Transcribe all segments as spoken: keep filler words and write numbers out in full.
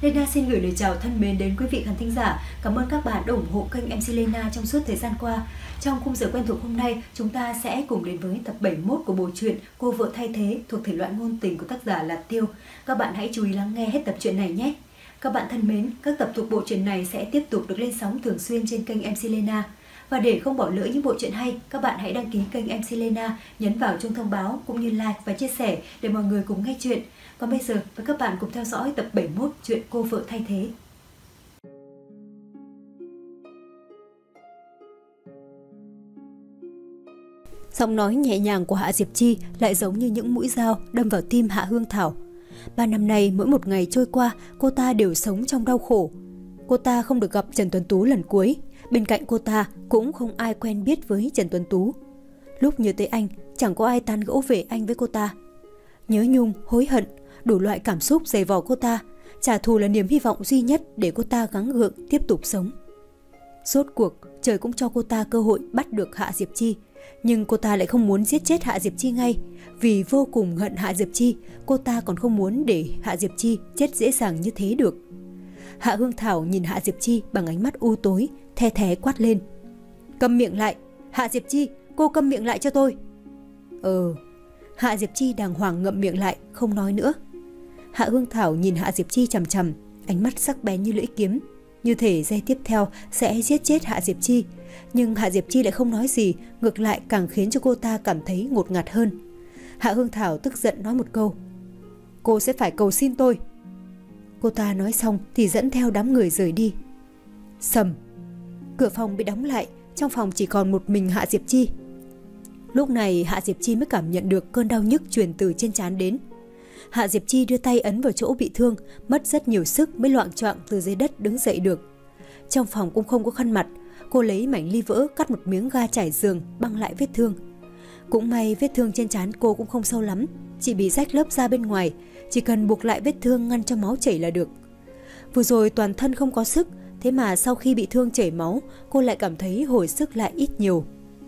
Lena xin gửi lời chào thân mến đến quý vị khán thính giả. Cảm ơn các bạn đã ủng hộ kênh em xê Lena trong suốt thời gian qua. Trong khung giờ quen thuộc hôm nay, chúng ta sẽ cùng đến với tập bảy mươi mốt của bộ truyện Cô vợ thay thế thuộc thể loại ngôn tình của tác giả là Tiêu. Các bạn hãy chú ý lắng nghe hết tập truyện này nhé. Các bạn thân mến, các tập thuộc bộ truyện này sẽ tiếp tục được lên sóng thường xuyên trên kênh em xê Lena. Và để không bỏ lỡ những bộ truyện hay, các bạn hãy đăng ký kênh em xê Lena, nhấn vào chuông thông báo cũng như like và chia sẻ để mọi người cùng nghe chuyện. Còn bây giờ, mời các bạn cùng theo dõi tập bảy mươi mốt chuyện Cô vợ thay thế. Giọng nói nhẹ nhàng của Hạ Diệp Chi lại giống như những mũi dao đâm vào tim Hạ Hương Thảo. Ba năm nay, mỗi một ngày trôi qua, cô ta đều sống trong đau khổ. Cô ta không được gặp Trần Tuấn Tú lần cuối. Bên cạnh cô ta cũng không ai quen biết với Trần Tuấn Tú. Lúc nhớ tới anh, chẳng có ai tán gẫu về anh với cô ta. Nhớ nhung, hối hận, đủ loại cảm xúc dày vò cô ta. Trả thù là niềm hy vọng duy nhất để cô ta gắng gượng tiếp tục sống. Rốt cuộc, trời cũng cho cô ta cơ hội bắt được Hạ Diệp Chi. Nhưng cô ta lại không muốn giết chết Hạ Diệp Chi ngay. Vì vô cùng hận Hạ Diệp Chi, cô ta còn không muốn để Hạ Diệp Chi chết dễ dàng như thế được. Hạ Hương Thảo nhìn Hạ Diệp Chi bằng ánh mắt u tối, the thé quát lên. Câm miệng lại, Hạ Diệp Chi, cô câm miệng lại cho tôi. Ờ, Hạ Diệp Chi đàng hoàng ngậm miệng lại, không nói nữa. Hạ Hương Thảo nhìn Hạ Diệp Chi chằm chằm, ánh mắt sắc bén như lưỡi kiếm, như thể giây tiếp theo sẽ giết chết Hạ Diệp Chi. Nhưng Hạ Diệp Chi lại không nói gì, ngược lại càng khiến cho cô ta cảm thấy ngột ngạt hơn. Hạ Hương Thảo tức giận nói một câu. Cô sẽ phải cầu xin tôi. Cô ta nói xong thì dẫn theo đám người rời đi. Sầm. Cửa phòng bị đóng lại, trong phòng chỉ còn một mình Hạ Diệp Chi. Lúc này Hạ Diệp Chi mới cảm nhận được cơn đau nhức truyền từ trên trán đến. Hạ Diệp Chi đưa tay ấn vào chỗ bị thương, mất rất nhiều sức mới loạng choạng từ dưới đất đứng dậy được. Trong phòng cũng không có khăn mặt, cô lấy mảnh ly vỡ cắt một miếng ga trải giường băng lại vết thương. Cũng may vết thương trên trán cô cũng không sâu lắm, chỉ bị rách lớp da bên ngoài, chỉ cần buộc lại vết thương ngăn cho máu chảy là được. Vừa rồi toàn thân không có sức, thế mà sau khi bị thương chảy máu, cô lại cảm thấy hồi sức lại ít nhiều.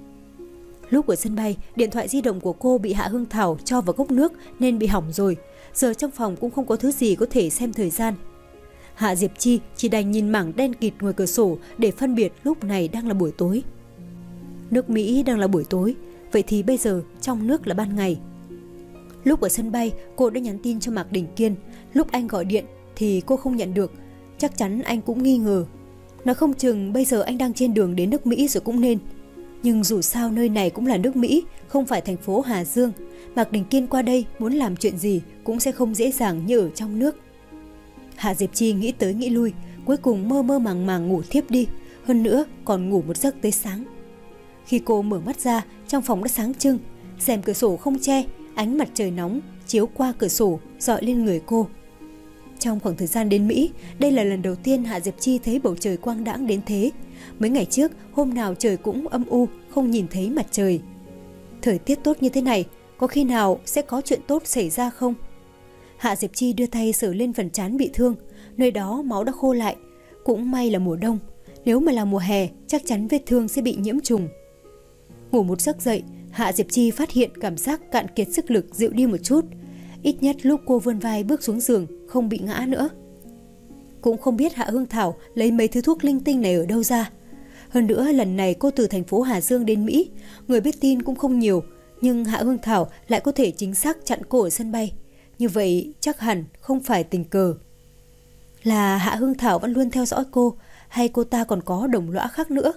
Lúc ở sân bay, điện thoại di động của cô bị Hạ Hương Thảo cho vào cốc nước nên bị hỏng rồi. Giờ trong phòng cũng không có thứ gì có thể xem thời gian. Hạ Diệp Chi chỉ đành nhìn mảng đen kịt ngoài cửa sổ để phân biệt lúc này đang là buổi tối. Nước Mỹ đang là buổi tối, vậy thì bây giờ trong nước là ban ngày. Lúc ở sân bay, cô đã nhắn tin cho Mạc Đình Kiên. Lúc anh gọi điện thì cô không nhận được. Chắc chắn anh cũng nghi ngờ. Nói không chừng bây giờ anh đang trên đường đến nước Mỹ rồi cũng nên. Nhưng dù sao nơi này cũng là nước Mỹ, không phải thành phố Hà Dương. Mạc Đình Kiên qua đây muốn làm chuyện gì cũng sẽ không dễ dàng như ở trong nước. Hạ Diệp Chi nghĩ tới nghĩ lui, cuối cùng mơ mơ màng màng ngủ thiếp đi. Hơn nữa còn ngủ một giấc tới sáng. Khi cô mở mắt ra, trong phòng đã sáng trưng. Rèm cửa sổ không che, ánh mặt trời nóng chiếu qua cửa sổ rọi lên người cô. Trong khoảng thời gian đến Mỹ, đây là lần đầu tiên Hạ Diệp Chi thấy bầu trời quang đãng đến thế. Mấy ngày trước, hôm nào trời cũng âm u, không nhìn thấy mặt trời. Thời tiết tốt như thế này, có khi nào sẽ có chuyện tốt xảy ra không? Hạ Diệp Chi đưa tay sờ lên phần trán bị thương, nơi đó máu đã khô lại. Cũng may là mùa đông, nếu mà là mùa hè, chắc chắn vết thương sẽ bị nhiễm trùng. Ngủ một giấc dậy, Hạ Diệp Chi phát hiện cảm giác cạn kiệt sức lực dịu đi một chút. Ít nhất lúc cô vươn vai bước xuống giường, không bị ngã nữa. Cũng không biết Hạ Hương Thảo lấy mấy thứ thuốc linh tinh này ở đâu ra. Hơn nữa lần này cô từ thành phố Hà Dương đến Mỹ, người biết tin cũng không nhiều, nhưng Hạ Hương Thảo lại có thể chính xác chặn cô ở sân bay. Như vậy chắc hẳn không phải tình cờ. Là Hạ Hương Thảo vẫn luôn theo dõi cô, hay cô ta còn có đồng lõa khác nữa?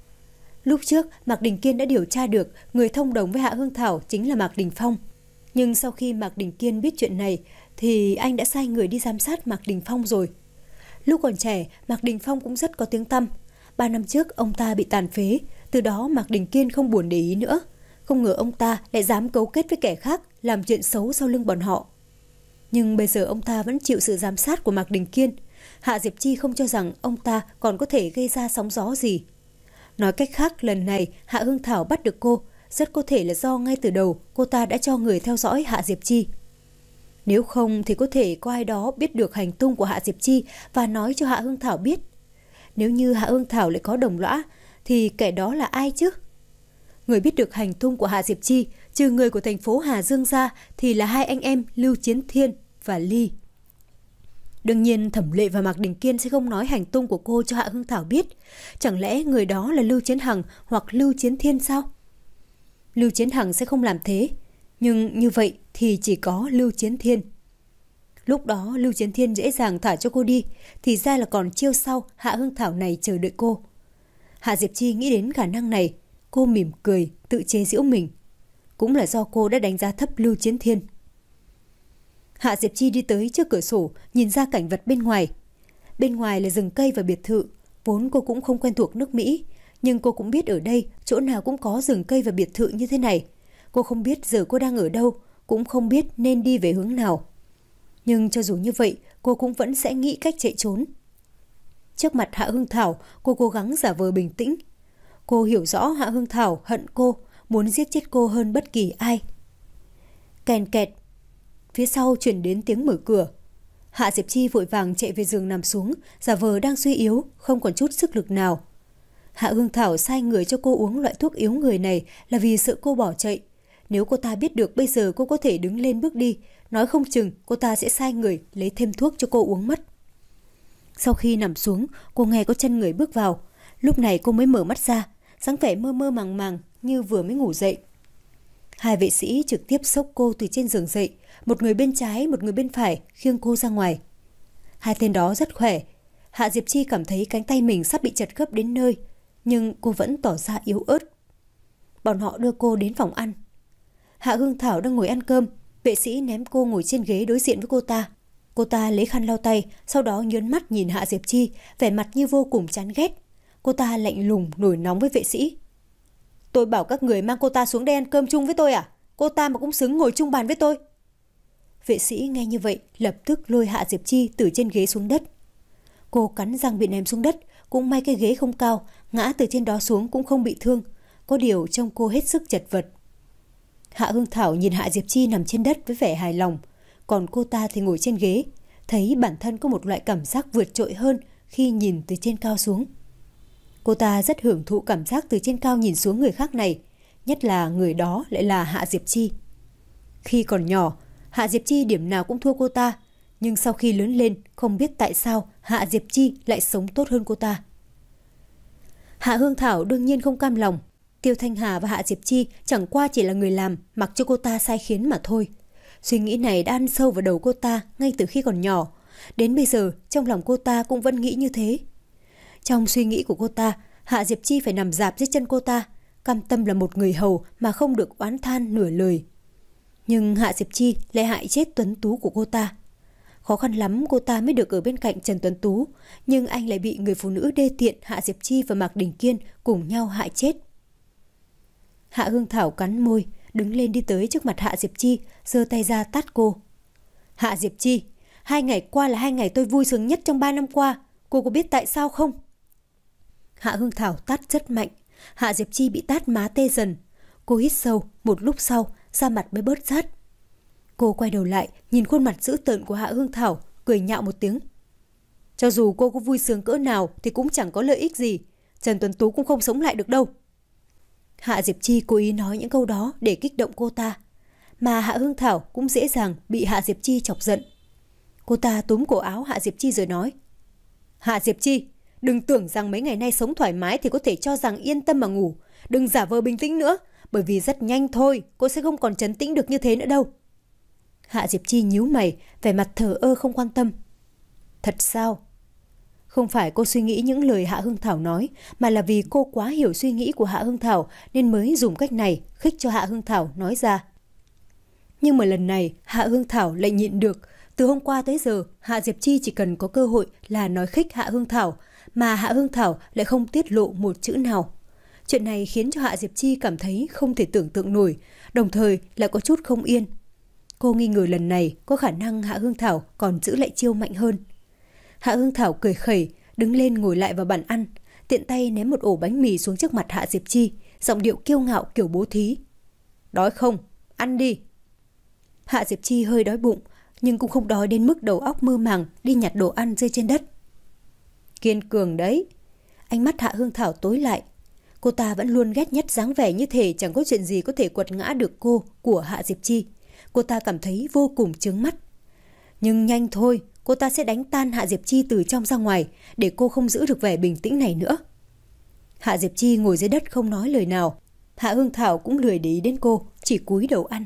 Lúc trước, Mạc Đình Kiên đã điều tra được người thông đồng với Hạ Hương Thảo chính là Mạc Đình Phong. Nhưng sau khi Mạc Đình Kiên biết chuyện này, thì anh đã sai người đi giám sát Mạc Đình Phong rồi. Lúc còn trẻ, Mạc Đình Phong cũng rất có tiếng tăm. Ba năm trước, ông ta bị tàn phế, từ đó Mạc Đình Kiên không buồn để ý nữa. Không ngờ ông ta lại dám cấu kết với kẻ khác, làm chuyện xấu sau lưng bọn họ. Nhưng bây giờ ông ta vẫn chịu sự giám sát của Mạc Đình Kiên. Hạ Diệp Chi không cho rằng ông ta còn có thể gây ra sóng gió gì. Nói cách khác, lần này Hạ Hương Thảo bắt được cô, rất có thể là do ngay từ đầu cô ta đã cho người theo dõi Hạ Diệp Chi. Nếu không thì có thể có ai đó biết được hành tung của Hạ Diệp Chi và nói cho Hạ Hương Thảo biết. Nếu như Hạ Hương Thảo lại có đồng lõa thì kẻ đó là ai chứ? Người biết được hành tung của Hạ Diệp Chi trừ người của thành phố Hà Dương ra thì là hai anh em Lưu Chiến Thiên và Ly. Đương nhiên Thẩm Lệ và Mạc Đình Kiên sẽ không nói hành tung của cô cho Hạ Hương Thảo biết. Chẳng lẽ người đó là Lưu Chiến Hằng hoặc Lưu Chiến Thiên sao? Lưu Chiến Hằng sẽ không làm thế. Nhưng như vậy thì chỉ có Lưu Chiến Thiên. Lúc đó Lưu Chiến Thiên dễ dàng thả cho cô đi, thì ra là còn chiêu sau Hạ Hương Thảo này chờ đợi cô. Hạ Diệp Chi nghĩ đến khả năng này, cô mỉm cười, tự chế giễu mình. Cũng là do cô đã đánh giá thấp Lưu Chiến Thiên. Hạ Diệp Chi đi tới trước cửa sổ, nhìn ra cảnh vật bên ngoài. Bên ngoài là rừng cây và biệt thự. Vốn cô cũng không quen thuộc nước Mỹ, nhưng cô cũng biết ở đây chỗ nào cũng có rừng cây và biệt thự như thế này. Cô không biết giờ cô đang ở đâu, cũng không biết nên đi về hướng nào. Nhưng cho dù như vậy, cô cũng vẫn sẽ nghĩ cách chạy trốn. Trước mặt Hạ Hương Thảo, cô cố gắng giả vờ bình tĩnh. Cô hiểu rõ Hạ Hương Thảo hận cô, muốn giết chết cô hơn bất kỳ ai. Kèn kẹt. Phía sau chuyển đến tiếng mở cửa. Hạ Diệp Chi vội vàng chạy về giường nằm xuống, giả vờ đang suy yếu, không còn chút sức lực nào. Hạ Hương Thảo sai người cho cô uống loại thuốc yếu người này là vì sợ cô bỏ chạy. Nếu cô ta biết được bây giờ cô có thể đứng lên bước đi, nói không chừng cô ta sẽ sai người lấy thêm thuốc cho cô uống mất. Sau khi nằm xuống, cô nghe có chân người bước vào. Lúc này cô mới mở mắt ra, dáng vẻ mơ mơ màng màng như vừa mới ngủ dậy. Hai vệ sĩ trực tiếp xốc cô từ trên giường dậy, một người bên trái, một người bên phải khiêng cô ra ngoài. Hai tên đó rất khỏe. Hạ Diệp Chi cảm thấy cánh tay mình sắp bị chật khớp đến nơi, nhưng cô vẫn tỏ ra yếu ớt. Bọn họ đưa cô đến phòng ăn. Hạ Hương Thảo đang ngồi ăn cơm, vệ sĩ ném cô ngồi trên ghế đối diện với cô ta. Cô ta lấy khăn lau tay, sau đó nhớn mắt nhìn Hạ Diệp Chi, vẻ mặt như vô cùng chán ghét. Cô ta lạnh lùng nổi nóng với vệ sĩ. Tôi bảo các người mang cô ta xuống đây ăn cơm chung với tôi à? Cô ta mà cũng xứng ngồi chung bàn với tôi. Vệ sĩ nghe như vậy lập tức lôi Hạ Diệp Chi từ trên ghế xuống đất. Cô cắn răng bị ném xuống đất, cũng may cái ghế không cao, ngã từ trên đó xuống cũng không bị thương. Có điều trông cô hết sức chật vật. Hạ Hương Thảo nhìn Hạ Diệp Chi nằm trên đất với vẻ hài lòng, còn cô ta thì ngồi trên ghế, thấy bản thân có một loại cảm giác vượt trội hơn khi nhìn từ trên cao xuống. Cô ta rất hưởng thụ cảm giác từ trên cao nhìn xuống người khác này, nhất là người đó lại là Hạ Diệp Chi. Khi còn nhỏ, Hạ Diệp Chi điểm nào cũng thua cô ta, nhưng sau khi lớn lên không biết tại sao Hạ Diệp Chi lại sống tốt hơn cô ta. Hạ Hương Thảo đương nhiên không cam lòng. Tiêu Thanh Hà và Hạ Diệp Chi chẳng qua chỉ là người làm mặc cho cô ta sai khiến mà thôi. Suy nghĩ này đã ăn sâu vào đầu cô ta ngay từ khi còn nhỏ. Đến bây giờ trong lòng cô ta cũng vẫn nghĩ như thế. Trong suy nghĩ của cô ta, Hạ Diệp Chi phải nằm rạp dưới chân cô ta, cam tâm là một người hầu mà không được oán than nửa lời. Nhưng Hạ Diệp Chi lại hại chết Tuấn Tú của cô ta. Khó khăn lắm cô ta mới được ở bên cạnh Trần Tuấn Tú, nhưng anh lại bị người phụ nữ đê tiện Hạ Diệp Chi và Mạc Đình Kiên cùng nhau hại chết. Hạ Hương Thảo cắn môi, đứng lên đi tới trước mặt Hạ Diệp Chi, giơ tay ra tát cô. Hạ Diệp Chi, hai ngày qua là hai ngày tôi vui sướng nhất trong ba năm qua, cô có biết tại sao không? Hạ Hương Thảo tát rất mạnh, Hạ Diệp Chi bị tát má tê dần. Cô hít sâu, một lúc sau, da mặt mới bớt rát. Cô quay đầu lại, nhìn khuôn mặt dữ tợn của Hạ Hương Thảo, cười nhạo một tiếng. Cho dù cô có vui sướng cỡ nào thì cũng chẳng có lợi ích gì, Trần Tuấn Tú cũng không sống lại được đâu. Hạ Diệp Chi cố ý nói những câu đó để kích động cô ta, mà Hạ Hương Thảo cũng dễ dàng bị Hạ Diệp Chi chọc giận. Cô ta túm cổ áo Hạ Diệp Chi rồi nói. Hạ Diệp Chi, đừng tưởng rằng mấy ngày nay sống thoải mái thì có thể cho rằng yên tâm mà ngủ. Đừng giả vờ bình tĩnh nữa, bởi vì rất nhanh thôi, cô sẽ không còn trấn tĩnh được như thế nữa đâu. Hạ Diệp Chi nhíu mày, vẻ mặt thờ ơ không quan tâm. Thật sao? Không phải cô suy nghĩ những lời Hạ Hương Thảo nói, mà là vì cô quá hiểu suy nghĩ của Hạ Hương Thảo nên mới dùng cách này khích cho Hạ Hương Thảo nói ra. Nhưng mà lần này Hạ Hương Thảo lại nhịn được. Từ hôm qua tới giờ, Hạ Diệp Chi chỉ cần có cơ hội là nói khích Hạ Hương Thảo, mà Hạ Hương Thảo lại không tiết lộ một chữ nào. Chuyện này khiến cho Hạ Diệp Chi cảm thấy không thể tưởng tượng nổi, đồng thời lại có chút không yên. Cô nghi ngờ lần này có khả năng Hạ Hương Thảo còn giữ lại chiêu mạnh hơn. Hạ Hương Thảo cười khẩy, đứng lên ngồi lại vào bàn ăn, tiện tay ném một ổ bánh mì xuống trước mặt Hạ Diệp Chi, giọng điệu kiêu ngạo kiểu bố thí. Đói không? Ăn đi. Hạ Diệp Chi hơi đói bụng, nhưng cũng không đói đến mức đầu óc mơ màng đi nhặt đồ ăn rơi trên đất. Kiên cường đấy. Ánh mắt Hạ Hương Thảo tối lại. Cô ta vẫn luôn ghét nhất dáng vẻ như thể chẳng có chuyện gì có thể quật ngã được cô của Hạ Diệp Chi. Cô ta cảm thấy vô cùng chướng mắt. Nhưng nhanh thôi, cô ta sẽ đánh tan Hạ Diệp Chi từ trong ra ngoài, để cô không giữ được vẻ bình tĩnh này nữa. Hạ Diệp Chi ngồi dưới đất không nói lời nào. Hạ Hương Thảo cũng lười để ý đến cô, chỉ cúi đầu ăn.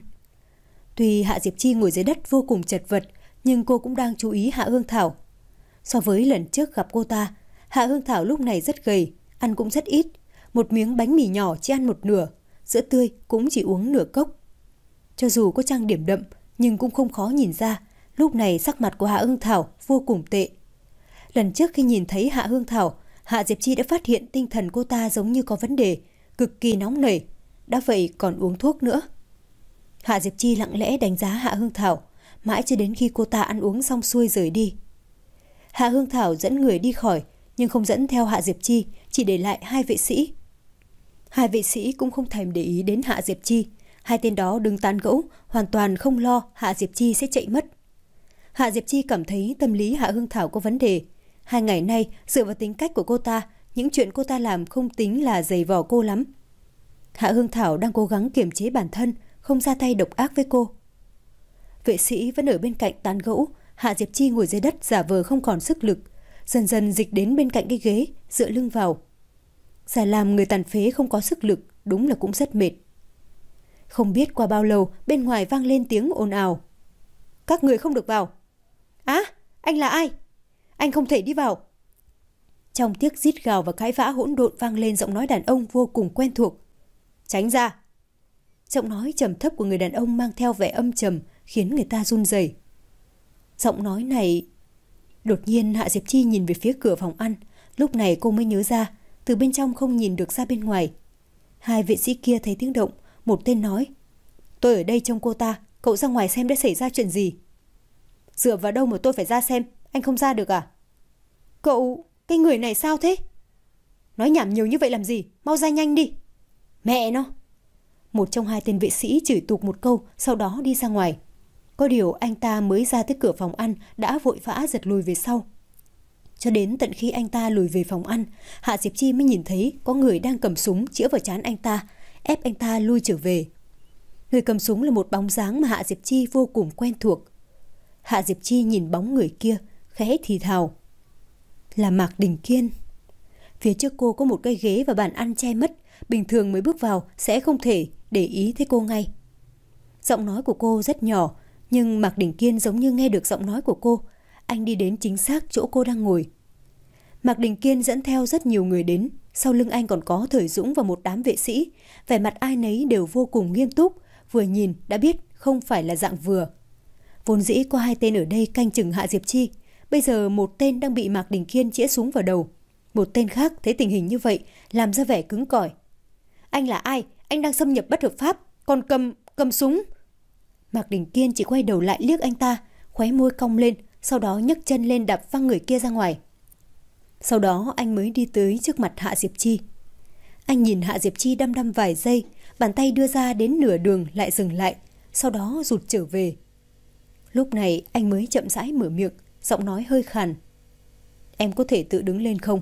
Tuy Hạ Diệp Chi ngồi dưới đất vô cùng chật vật, nhưng cô cũng đang chú ý Hạ Hương Thảo. So với lần trước gặp cô ta, Hạ Hương Thảo lúc này rất gầy, ăn cũng rất ít. Một miếng bánh mì nhỏ chỉ ăn một nửa, sữa tươi cũng chỉ uống nửa cốc. Cho dù có trang điểm đậm, nhưng cũng không khó nhìn ra, lúc này sắc mặt của Hạ Hương Thảo vô cùng tệ. Lần trước khi nhìn thấy Hạ Hương Thảo, Hạ Diệp Chi đã phát hiện tinh thần cô ta giống như có vấn đề, cực kỳ nóng nảy, đã vậy còn uống thuốc nữa. Hạ Diệp Chi lặng lẽ đánh giá Hạ Hương Thảo, mãi cho đến khi cô ta ăn uống xong xuôi rời đi. Hạ Hương Thảo dẫn người đi khỏi, nhưng không dẫn theo Hạ Diệp Chi, chỉ để lại hai vệ sĩ. Hai vệ sĩ cũng không thèm để ý đến Hạ Diệp Chi. Hai tên đó đứng tán gẫu, hoàn toàn không lo Hạ Diệp Chi sẽ chạy mất. Hạ Diệp Chi cảm thấy tâm lý Hạ Hương Thảo có vấn đề. Hai ngày nay, dựa vào tính cách của cô ta, những chuyện cô ta làm không tính là dày vò cô lắm. Hạ Hương Thảo đang cố gắng kiềm chế bản thân, không ra tay độc ác với cô. Vệ sĩ vẫn ở bên cạnh tán gẫu. Hạ Diệp Chi ngồi dưới đất giả vờ không còn sức lực, dần dần dịch đến bên cạnh cái ghế, dựa lưng vào. Giả làm người tàn phế không có sức lực, đúng là cũng rất mệt. Không biết qua bao lâu, bên ngoài vang lên tiếng ồn ào. Các người không được vào. Á, à, anh là ai? Anh không thể đi vào. Trong tiếng rít gào và cãi vã hỗn độn vang lên giọng nói đàn ông vô cùng quen thuộc. Tránh ra. Giọng nói trầm thấp của người đàn ông mang theo vẻ âm trầm, khiến người ta run rẩy. Giọng nói này... Đột nhiên Hạ Diệp Chi nhìn về phía cửa phòng ăn. Lúc này cô mới nhớ ra, từ bên trong không nhìn được ra bên ngoài. Hai vệ sĩ kia thấy tiếng động, một tên nói. Tôi ở đây trông cô ta, cậu ra ngoài xem đã xảy ra chuyện gì. Dựa vào đâu mà tôi phải ra xem, anh không ra được à? Cậu, cái người này sao thế? Nói nhảm nhiều như vậy làm gì, mau ra nhanh đi. Mẹ nó. Một trong hai tên vệ sĩ chửi tục một câu, sau đó đi ra ngoài. Có điều anh ta mới ra tới cửa phòng ăn đã vội vã giật lùi về sau. Cho đến tận khi anh ta lùi về phòng ăn, Hạ Diệp Chi mới nhìn thấy có người đang cầm súng chĩa vào trán anh ta, ép anh ta lui trở về. Người cầm súng là một bóng dáng mà Hạ Diệp Chi vô cùng quen thuộc. Hạ Diệp Chi nhìn bóng người kia, khẽ thì thào. Là Mạc Đình Kiên. Phía trước cô có một cây ghế và bàn ăn che mất, bình thường mới bước vào sẽ không thể để ý thấy cô ngay. Giọng nói của cô rất nhỏ, nhưng Mạc Đình Kiên giống như nghe được giọng nói của cô. Anh đi đến chính xác chỗ cô đang ngồi. Mạc Đình Kiên dẫn theo rất nhiều người đến. Sau lưng anh còn có Thời Dũng và một đám vệ sĩ. Vẻ mặt ai nấy đều vô cùng nghiêm túc. Vừa nhìn đã biết không phải là dạng vừa. Vốn dĩ có hai tên ở đây canh chừng Hạ Diệp Chi. Bây giờ một tên đang bị Mạc Đình Kiên chĩa súng vào đầu. Một tên khác thấy tình hình như vậy làm ra vẻ cứng cỏi. Anh là ai? Anh đang xâm nhập bất hợp pháp, còn cầm, cầm súng. Mạc Đình Kiên chỉ quay đầu lại liếc anh ta, khóe môi cong lên, sau đó nhấc chân lên đạp văng người kia ra ngoài. Sau đó anh mới đi tới trước mặt Hạ Diệp Chi. Anh nhìn Hạ Diệp Chi đăm đăm vài giây, bàn tay đưa ra đến nửa đường lại dừng lại, sau đó rụt trở về. Lúc này anh mới chậm rãi mở miệng, giọng nói hơi khàn. Em có thể tự đứng lên không?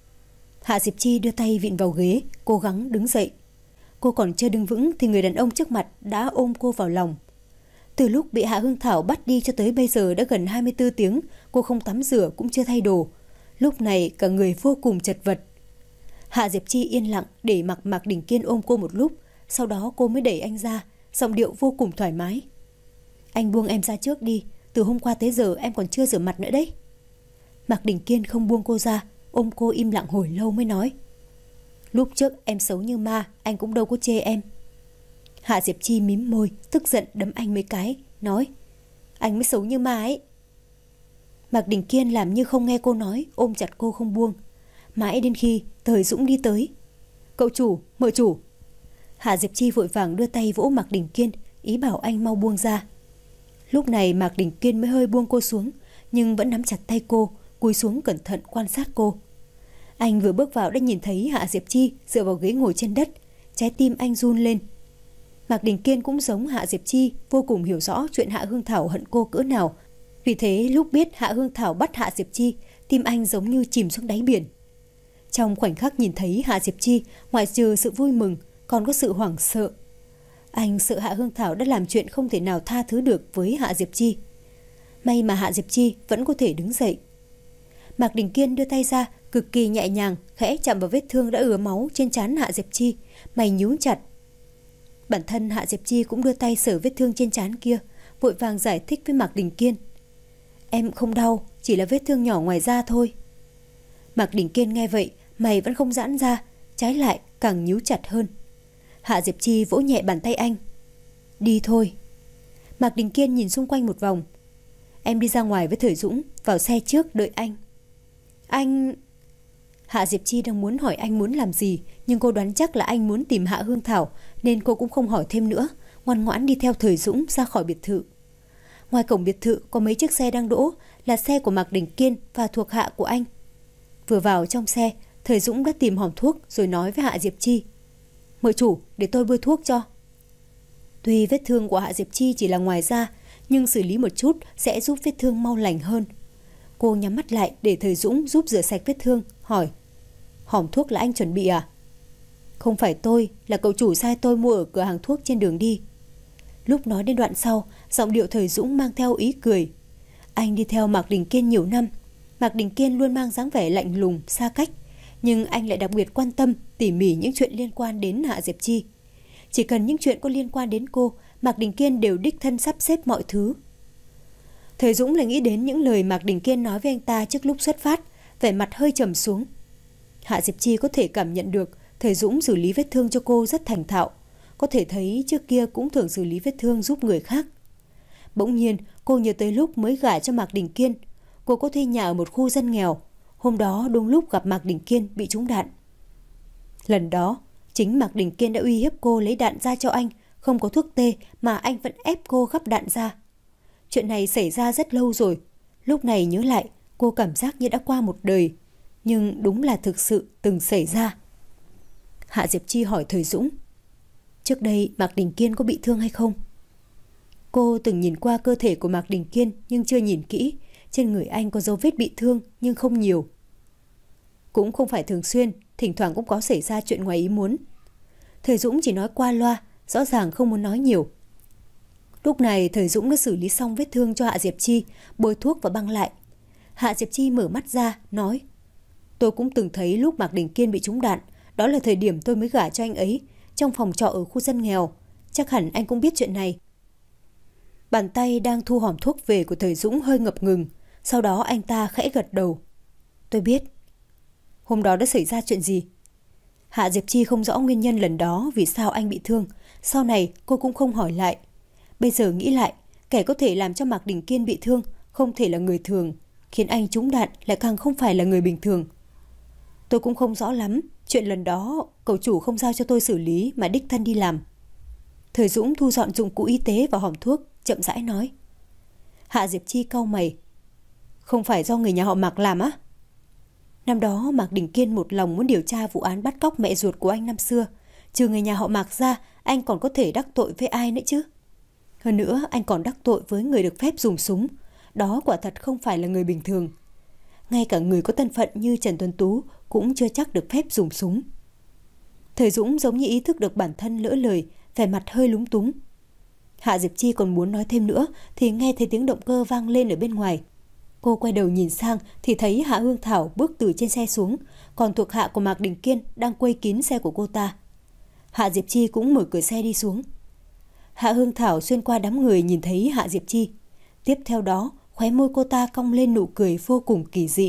Hạ Diệp Chi đưa tay vịn vào ghế, cố gắng đứng dậy. Cô còn chưa đứng vững thì người đàn ông trước mặt đã ôm cô vào lòng. Từ lúc bị Hạ Hương Thảo bắt đi cho tới bây giờ đã gần hai mươi tư tiếng, cô không tắm rửa cũng chưa thay đồ. Lúc này cả người vô cùng chật vật. Hạ Diệp Chi yên lặng để mặc Mạc Đình Kiên ôm cô một lúc, sau đó cô mới đẩy anh ra, giọng điệu vô cùng thoải mái. Anh buông em ra trước đi, từ hôm qua tới giờ em còn chưa rửa mặt nữa đấy. Mạc Đình Kiên không buông cô ra, ôm cô im lặng hồi lâu mới nói. Lúc trước em xấu như ma, anh cũng đâu có chê em. Hạ Diệp Chi mím môi, tức giận đấm anh mấy cái, nói. Anh mới xấu như ma ấy. Mạc Đình Kiên làm như không nghe cô nói, ôm chặt cô không buông. Mãi đến khi Thời Dũng đi tới. Cậu chủ, mợ chủ. Hạ Diệp Chi vội vàng đưa tay vỗ Mạc Đình Kiên, ý bảo anh mau buông ra. Lúc này Mạc Đình Kiên mới hơi buông cô xuống, nhưng vẫn nắm chặt tay cô, cúi xuống cẩn thận quan sát cô. Anh vừa bước vào đã nhìn thấy Hạ Diệp Chi dựa vào ghế ngồi trên đất, trái tim anh run lên. Mạc Đình Kiên cũng giống Hạ Diệp Chi, vô cùng hiểu rõ chuyện Hạ Hương Thảo hận cô cỡ nào. Vì thế lúc biết Hạ Hương Thảo bắt Hạ Diệp Chi, tim anh giống như chìm xuống đáy biển. Trong khoảnh khắc nhìn thấy Hạ Diệp Chi, ngoại trừ sự vui mừng, còn có sự hoảng sợ. Anh sợ Hạ Hương Thảo đã làm chuyện không thể nào tha thứ được với Hạ Diệp Chi. May mà Hạ Diệp Chi vẫn có thể đứng dậy. Mạc Đình Kiên đưa tay ra, cực kỳ nhẹ nhàng, khẽ chạm vào vết thương đã ứa máu trên trán Hạ Diệp Chi, mày nhíu chặt. Bản thân Hạ Diệp Chi cũng đưa tay sờ vết thương trên trán kia, vội vàng giải thích với Mạc Đình Kiên. Em không đau, chỉ là vết thương nhỏ ngoài da thôi. Mạc Đình Kiên nghe vậy, mày vẫn không giãn ra, trái lại càng nhíu chặt hơn. Hạ Diệp Chi vỗ nhẹ bàn tay anh. Đi thôi. Mạc Đình Kiên nhìn xung quanh một vòng. Em đi ra ngoài với Thời Dũng, vào xe trước đợi anh. Anh... Hạ Diệp Chi đang muốn hỏi anh muốn làm gì, nhưng cô đoán chắc là anh muốn tìm Hạ Hương Thảo, nên cô cũng không hỏi thêm nữa, ngoan ngoãn đi theo Thời Dũng ra khỏi biệt thự. Ngoài cổng biệt thự có mấy chiếc xe đang đỗ, là xe của Mạc Đình Kiên và thuộc hạ của anh. Vừa vào trong xe, Thời Dũng đã tìm hòm thuốc rồi nói với Hạ Diệp Chi. Mời chủ, để tôi bôi thuốc cho. Tuy vết thương của Hạ Diệp Chi chỉ là ngoài da, nhưng xử lý một chút sẽ giúp vết thương mau lành hơn. Cô nhắm mắt lại để Thời Dũng giúp rửa sạch vết thương, hỏi. Hòm thuốc là anh chuẩn bị à? Không phải tôi, là cậu chủ sai tôi mua ở cửa hàng thuốc trên đường đi. Lúc nói đến đoạn sau, giọng điệu Thời Dũng mang theo ý cười. Anh đi theo Mạc Đình Kiên nhiều năm. Mạc Đình Kiên luôn mang dáng vẻ lạnh lùng, xa cách, nhưng anh lại đặc biệt quan tâm, tỉ mỉ những chuyện liên quan đến Hạ Diệp Chi. Chỉ cần những chuyện có liên quan đến cô, Mạc Đình Kiên đều đích thân sắp xếp mọi thứ. Thời Dũng lại nghĩ đến những lời Mạc Đình Kiên nói với anh ta trước lúc xuất phát, vẻ mặt hơi trầm xuống. Hạ Diệp Chi có thể cảm nhận được Thời Dũng xử lý vết thương cho cô rất thành thạo, có thể thấy trước kia cũng thường xử lý vết thương giúp người khác. Bỗng nhiên cô nhớ tới lúc mới gả cho Mạc Đình Kiên, cô có thuê nhà ở một khu dân nghèo. Hôm đó đúng lúc gặp Mạc Đình Kiên bị trúng đạn. Lần đó chính Mạc Đình Kiên đã uy hiếp cô lấy đạn ra cho anh, không có thuốc tê mà anh vẫn ép cô gắp đạn ra. Chuyện này xảy ra rất lâu rồi, lúc này nhớ lại cô cảm giác như đã qua một đời, nhưng đúng là thực sự từng xảy ra. Hạ Diệp Chi hỏi Thời Dũng, trước đây Mạc Đình Kiên có bị thương hay không? Cô từng nhìn qua cơ thể của Mạc Đình Kiên nhưng chưa nhìn kỹ. Trên người anh có dấu vết bị thương nhưng không nhiều. Cũng không phải thường xuyên, thỉnh thoảng cũng có xảy ra chuyện ngoài ý muốn. Thời Dũng chỉ nói qua loa, rõ ràng không muốn nói nhiều. Lúc này Thời Dũng đã xử lý xong vết thương cho Hạ Diệp Chi, bôi thuốc và băng lại. Hạ Diệp Chi mở mắt ra, nói, tôi cũng từng thấy lúc Mạc Đình Kiên bị trúng đạn, đó là thời điểm tôi mới gả cho anh ấy, trong phòng trọ ở khu dân nghèo. Chắc hẳn anh cũng biết chuyện này. Bàn tay đang thu hòm thuốc về của Thời Dũng hơi ngập ngừng, sau đó anh ta khẽ gật đầu. Tôi biết. Hôm đó đã xảy ra chuyện gì? Hạ Diệp Chi không rõ nguyên nhân lần đó vì sao anh bị thương, sau này cô cũng không hỏi lại. Bây giờ nghĩ lại, kẻ có thể làm cho Mạc Đình Kiên bị thương không thể là người thường, khiến anh trúng đạn lại càng không phải là người bình thường. Tôi cũng không rõ lắm, chuyện lần đó cậu chủ không giao cho tôi xử lý mà đích thân đi làm. Thời Dũng thu dọn dụng cụ y tế vào hòm thuốc, chậm rãi nói. Hạ Diệp Chi cau mày. Không phải do người nhà họ Mạc làm á? Năm đó Mạc Đình Kiên một lòng muốn điều tra vụ án bắt cóc mẹ ruột của anh năm xưa. Trừ người nhà họ Mạc ra, anh còn có thể đắc tội với ai nữa chứ? Hơn nữa anh còn đắc tội với người được phép dùng súng. Đó quả thật không phải là người bình thường. Ngay cả người có thân phận như Trần Tuấn Tú cũng chưa chắc được phép dùng súng. Thời Dũng giống như ý thức được bản thân lỡ lời, vẻ mặt hơi lúng túng. Hạ Diệp Chi còn muốn nói thêm nữa thì nghe thấy tiếng động cơ vang lên ở bên ngoài. Cô quay đầu nhìn sang thì thấy Hạ Hương Thảo bước từ trên xe xuống, còn thuộc hạ của Mạc Đình Kiên đang quây kín xe của cô ta. Hạ Diệp Chi cũng mở cửa xe đi xuống. Hạ Hương Thảo xuyên qua đám người nhìn thấy Hạ Diệp Chi. Tiếp theo đó, khóe môi cô ta cong lên nụ cười vô cùng kỳ dị.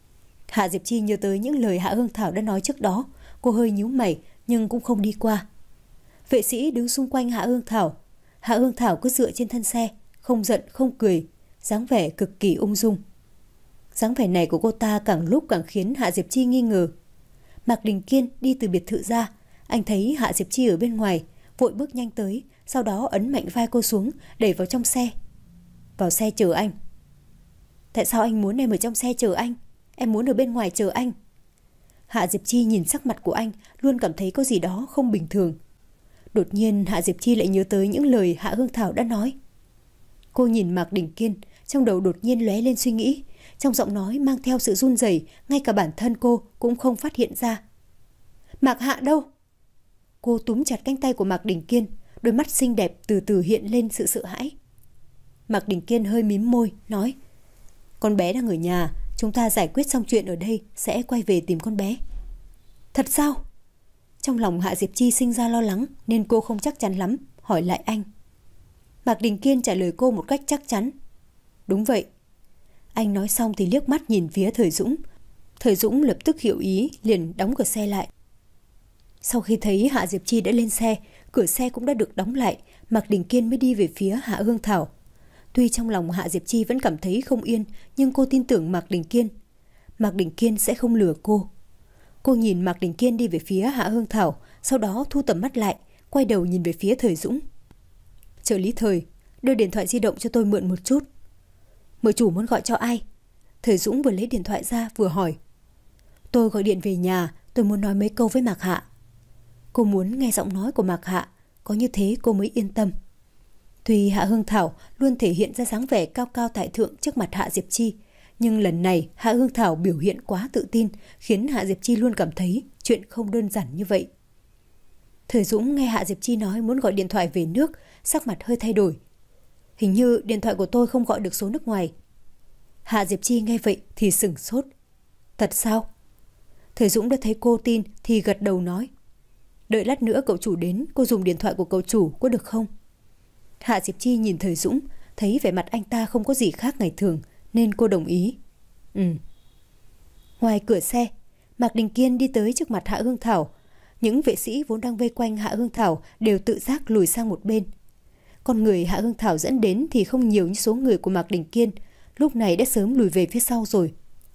Hạ Diệp Chi nhớ tới những lời Hạ Hương Thảo đã nói trước đó, cô hơi nhíu mày nhưng cũng không đi qua. Vệ sĩ đứng xung quanh Hạ Hương Thảo. Hạ Hương Thảo cứ dựa trên thân xe, không giận không cười, dáng vẻ cực kỳ ung dung. Dáng vẻ này của cô ta càng lúc càng khiến Hạ Diệp Chi nghi ngờ. Mạc Đình Kiên đi từ biệt thự ra, anh thấy Hạ Diệp Chi ở bên ngoài, vội bước nhanh tới, sau đó ấn mạnh vai cô xuống, đẩy vào trong xe. Vào xe chờ anh. Tại sao anh muốn em ở trong xe chờ anh? Em muốn ở bên ngoài chờ anh. Hạ Diệp Chi nhìn sắc mặt của anh, luôn cảm thấy có gì đó không bình thường. Đột nhiên Hạ Diệp Chi lại nhớ tới những lời Hạ Hương Thảo đã nói. Cô nhìn Mạc Đình Kiên, trong đầu đột nhiên lóe lên suy nghĩ, trong giọng nói mang theo sự run rẩy, ngay cả bản thân cô cũng không phát hiện ra. Mạc Hạ đâu? Cô túm chặt cánh tay của Mạc Đình Kiên, đôi mắt xinh đẹp từ từ hiện lên sự sợ hãi. Mạc Đình Kiên hơi mím môi, nói: Con bé đang ở nhà, chúng ta giải quyết xong chuyện ở đây sẽ quay về tìm con bé. Thật sao? Trong lòng Hạ Diệp Chi sinh ra lo lắng nên cô không chắc chắn lắm, hỏi lại anh. Mạc Đình Kiên trả lời cô một cách chắc chắn: Đúng vậy. Anh nói xong thì liếc mắt nhìn phía Thời Dũng. Thời Dũng lập tức hiểu ý, liền đóng cửa xe lại. Sau khi thấy Hạ Diệp Chi đã lên xe, cửa xe cũng đã được đóng lại, Mạc Đình Kiên mới đi về phía Hạ Hương Thảo. Tuy trong lòng Hạ Diệp Chi vẫn cảm thấy không yên, nhưng cô tin tưởng Mạc Đình Kiên. Mạc Đình Kiên sẽ không lừa cô. Cô nhìn Mạc Đình Kiên đi về phía Hạ Hương Thảo, sau đó thu tầm mắt lại, quay đầu nhìn về phía Thời Dũng. Trợ lý Thời, đưa điện thoại di động cho tôi mượn một chút. Mợ chủ muốn gọi cho ai? Thời Dũng vừa lấy điện thoại ra vừa hỏi. Tôi gọi điện về nhà, tôi muốn nói mấy câu với Mạc Hạ. Cô muốn nghe giọng nói của Mạc Hạ, có như thế cô mới yên tâm. Tuy Hạ Hương Thảo luôn thể hiện ra dáng vẻ cao cao tại thượng trước mặt Hạ Diệp Chi, nhưng lần này Hạ Hương Thảo biểu hiện quá tự tin, khiến Hạ Diệp Chi luôn cảm thấy chuyện không đơn giản như vậy. Thời Dũng nghe Hạ Diệp Chi nói muốn gọi điện thoại về nước, sắc mặt hơi thay đổi. Hình như điện thoại của tôi không gọi được số nước ngoài. Hạ Diệp Chi nghe vậy thì sửng sốt. Thật sao? Thời Dũng đã thấy cô tin thì gật đầu nói. Đợi lát nữa cậu chủ đến, cô dùng điện thoại của cậu chủ có được không? Hạ Diệp Chi nhìn Thời Dũng, thấy vẻ mặt anh ta không có gì khác ngày thường, nên cô đồng ý. Ừ. Ngoài cửa xe, Mạc Đình Kiên đi tới trước mặt Hạ Hương Thảo. Những vệ sĩ vốn đang vây quanh Hạ Hương Thảo đều tự giác lùi sang một bên. Con người Hạ Hương Thảo dẫn đến thì không nhiều như số người của Mạc Đình Kiên, lúc này đã sớm lùi về phía sau rồi.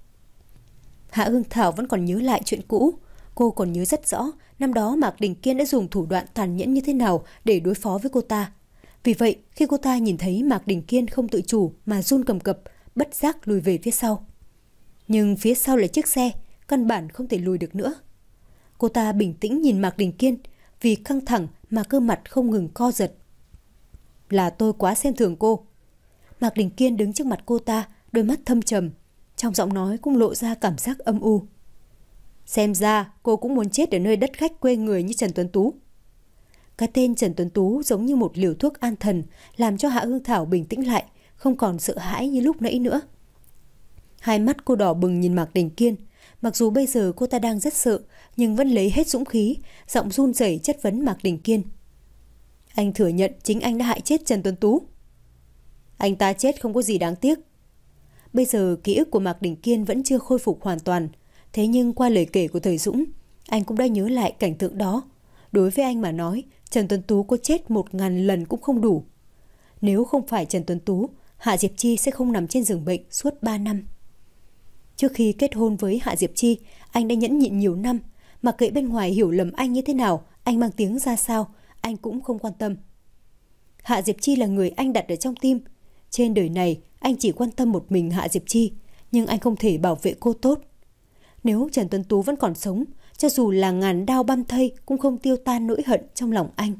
Hạ Hương Thảo vẫn còn nhớ lại chuyện cũ. Cô còn nhớ rất rõ năm đó Mạc Đình Kiên đã dùng thủ đoạn tàn nhẫn như thế nào để đối phó với cô ta. Vì vậy, khi cô ta nhìn thấy Mạc Đình Kiên không tự chủ mà run cầm cập, bất giác lùi về phía sau. Nhưng phía sau là chiếc xe, căn bản không thể lùi được nữa. Cô ta bình tĩnh nhìn Mạc Đình Kiên, vì căng thẳng mà cơ mặt không ngừng co giật. Là tôi quá xem thường cô. Mạc Đình Kiên đứng trước mặt cô ta, đôi mắt thâm trầm, trong giọng nói cũng lộ ra cảm giác âm u. Xem ra cô cũng muốn chết ở nơi đất khách quê người như Trần Tuấn Tú. Cái tên Trần Tuấn Tú giống như một liều thuốc an thần, làm cho Hạ Hương Thảo bình tĩnh lại, không còn sợ hãi như lúc nãy nữa. Hai mắt cô đỏ bừng nhìn Mạc Đình Kiên. Mặc dù bây giờ cô ta đang rất sợ, nhưng vẫn lấy hết dũng khí, giọng run rẩy chất vấn Mạc Đình Kiên. Anh thừa nhận chính anh đã hại chết Trần Tuấn Tú. Anh ta chết không có gì đáng tiếc. Bây giờ ký ức của Mạc Đình Kiên vẫn chưa khôi phục hoàn toàn. Thế nhưng qua lời kể của Thời Dũng, anh cũng đã nhớ lại cảnh tượng đó. Đối với anh mà nói, Trần Tuấn Tú có chết một ngàn lần cũng không đủ. Nếu không phải Trần Tuấn Tú, Hạ Diệp Chi sẽ không nằm trên giường bệnh suốt ba năm. Trước khi kết hôn với Hạ Diệp Chi, anh đã nhẫn nhịn nhiều năm. Mặc kệ bên ngoài hiểu lầm anh như thế nào, anh mang tiếng ra sao, anh cũng không quan tâm. Hạ Diệp Chi là người anh đặt ở trong tim. Trên đời này, anh chỉ quan tâm một mình Hạ Diệp Chi, nhưng anh không thể bảo vệ cô tốt. Nếu Trần Tuấn Tú vẫn còn sống, cho dù là ngàn đao băm thây cũng không tiêu tan nỗi hận trong lòng anh.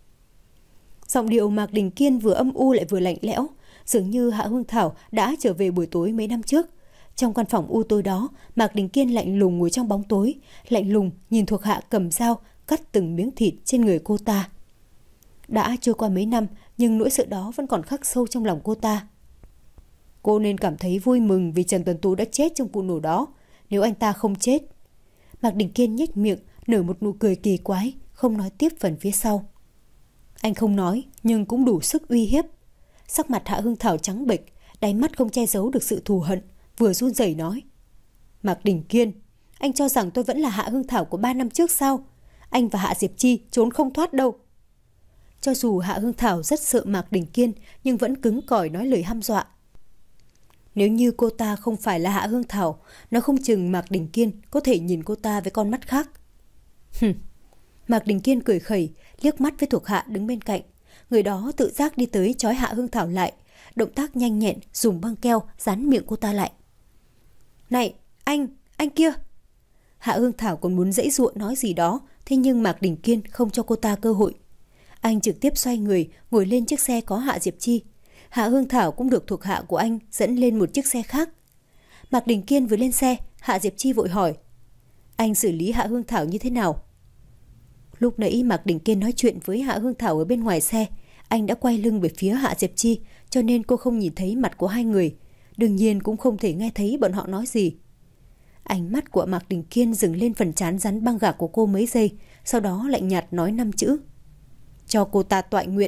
Giọng điệu Mạc Đình Kiên vừa âm u lại vừa lạnh lẽo, dường như Hạ Hương Thảo đã trở về buổi tối mấy năm trước. Trong căn phòng u tối đó, Mạc Đình Kiên lạnh lùng ngồi trong bóng tối, lạnh lùng nhìn thuộc hạ cầm dao cắt từng miếng thịt trên người cô ta. Đã trôi qua mấy năm, nhưng nỗi sợ đó vẫn còn khắc sâu trong lòng cô ta. Cô nên cảm thấy vui mừng vì Trần Tuấn Tú đã chết trong vụ nổ đó. Nếu anh ta không chết. Mạc Đình Kiên nhếch miệng, nở một nụ cười kỳ quái, không nói tiếp phần phía sau. Anh không nói, nhưng cũng đủ sức uy hiếp. Sắc mặt Hạ Hương Thảo trắng bệch, đáy mắt không che giấu được sự thù hận, vừa run rẩy nói. Mạc Đình Kiên, anh cho rằng tôi vẫn là Hạ Hương Thảo của ba năm trước sao? Anh và Hạ Diệp Chi trốn không thoát đâu. Cho dù Hạ Hương Thảo rất sợ Mạc Đình Kiên, nhưng vẫn cứng cỏi nói lời hăm dọa. Nếu như cô ta không phải là Hạ Hương Thảo, nó không chừng Mạc Đình Kiên có thể nhìn cô ta với con mắt khác. Hừm. Mạc Đình Kiên cười khẩy, liếc mắt với thuộc hạ đứng bên cạnh. Người đó tự giác đi tới trói Hạ Hương Thảo lại, động tác nhanh nhẹn dùng băng keo dán miệng cô ta lại. Này, anh, anh kia. Hạ Hương Thảo còn muốn giãy giụa nói gì đó, thế nhưng Mạc Đình Kiên không cho cô ta cơ hội. Anh trực tiếp xoay người, ngồi lên chiếc xe có Hạ Diệp Chi. Hạ Hương Thảo cũng được thuộc hạ của anh dẫn lên một chiếc xe khác. Mạc Đình Kiên vừa lên xe, Hạ Diệp Chi vội hỏi. Anh xử lý Hạ Hương Thảo như thế nào? Lúc nãy Mạc Đình Kiên nói chuyện với Hạ Hương Thảo ở bên ngoài xe. Anh đã quay lưng về phía Hạ Diệp Chi, cho nên cô không nhìn thấy mặt của hai người. Đương nhiên cũng không thể nghe thấy bọn họ nói gì. Ánh mắt của Mạc Đình Kiên dừng lên phần trán rắn băng gạc của cô mấy giây, sau đó lạnh nhạt nói năm chữ. Cho cô ta toại nguyện.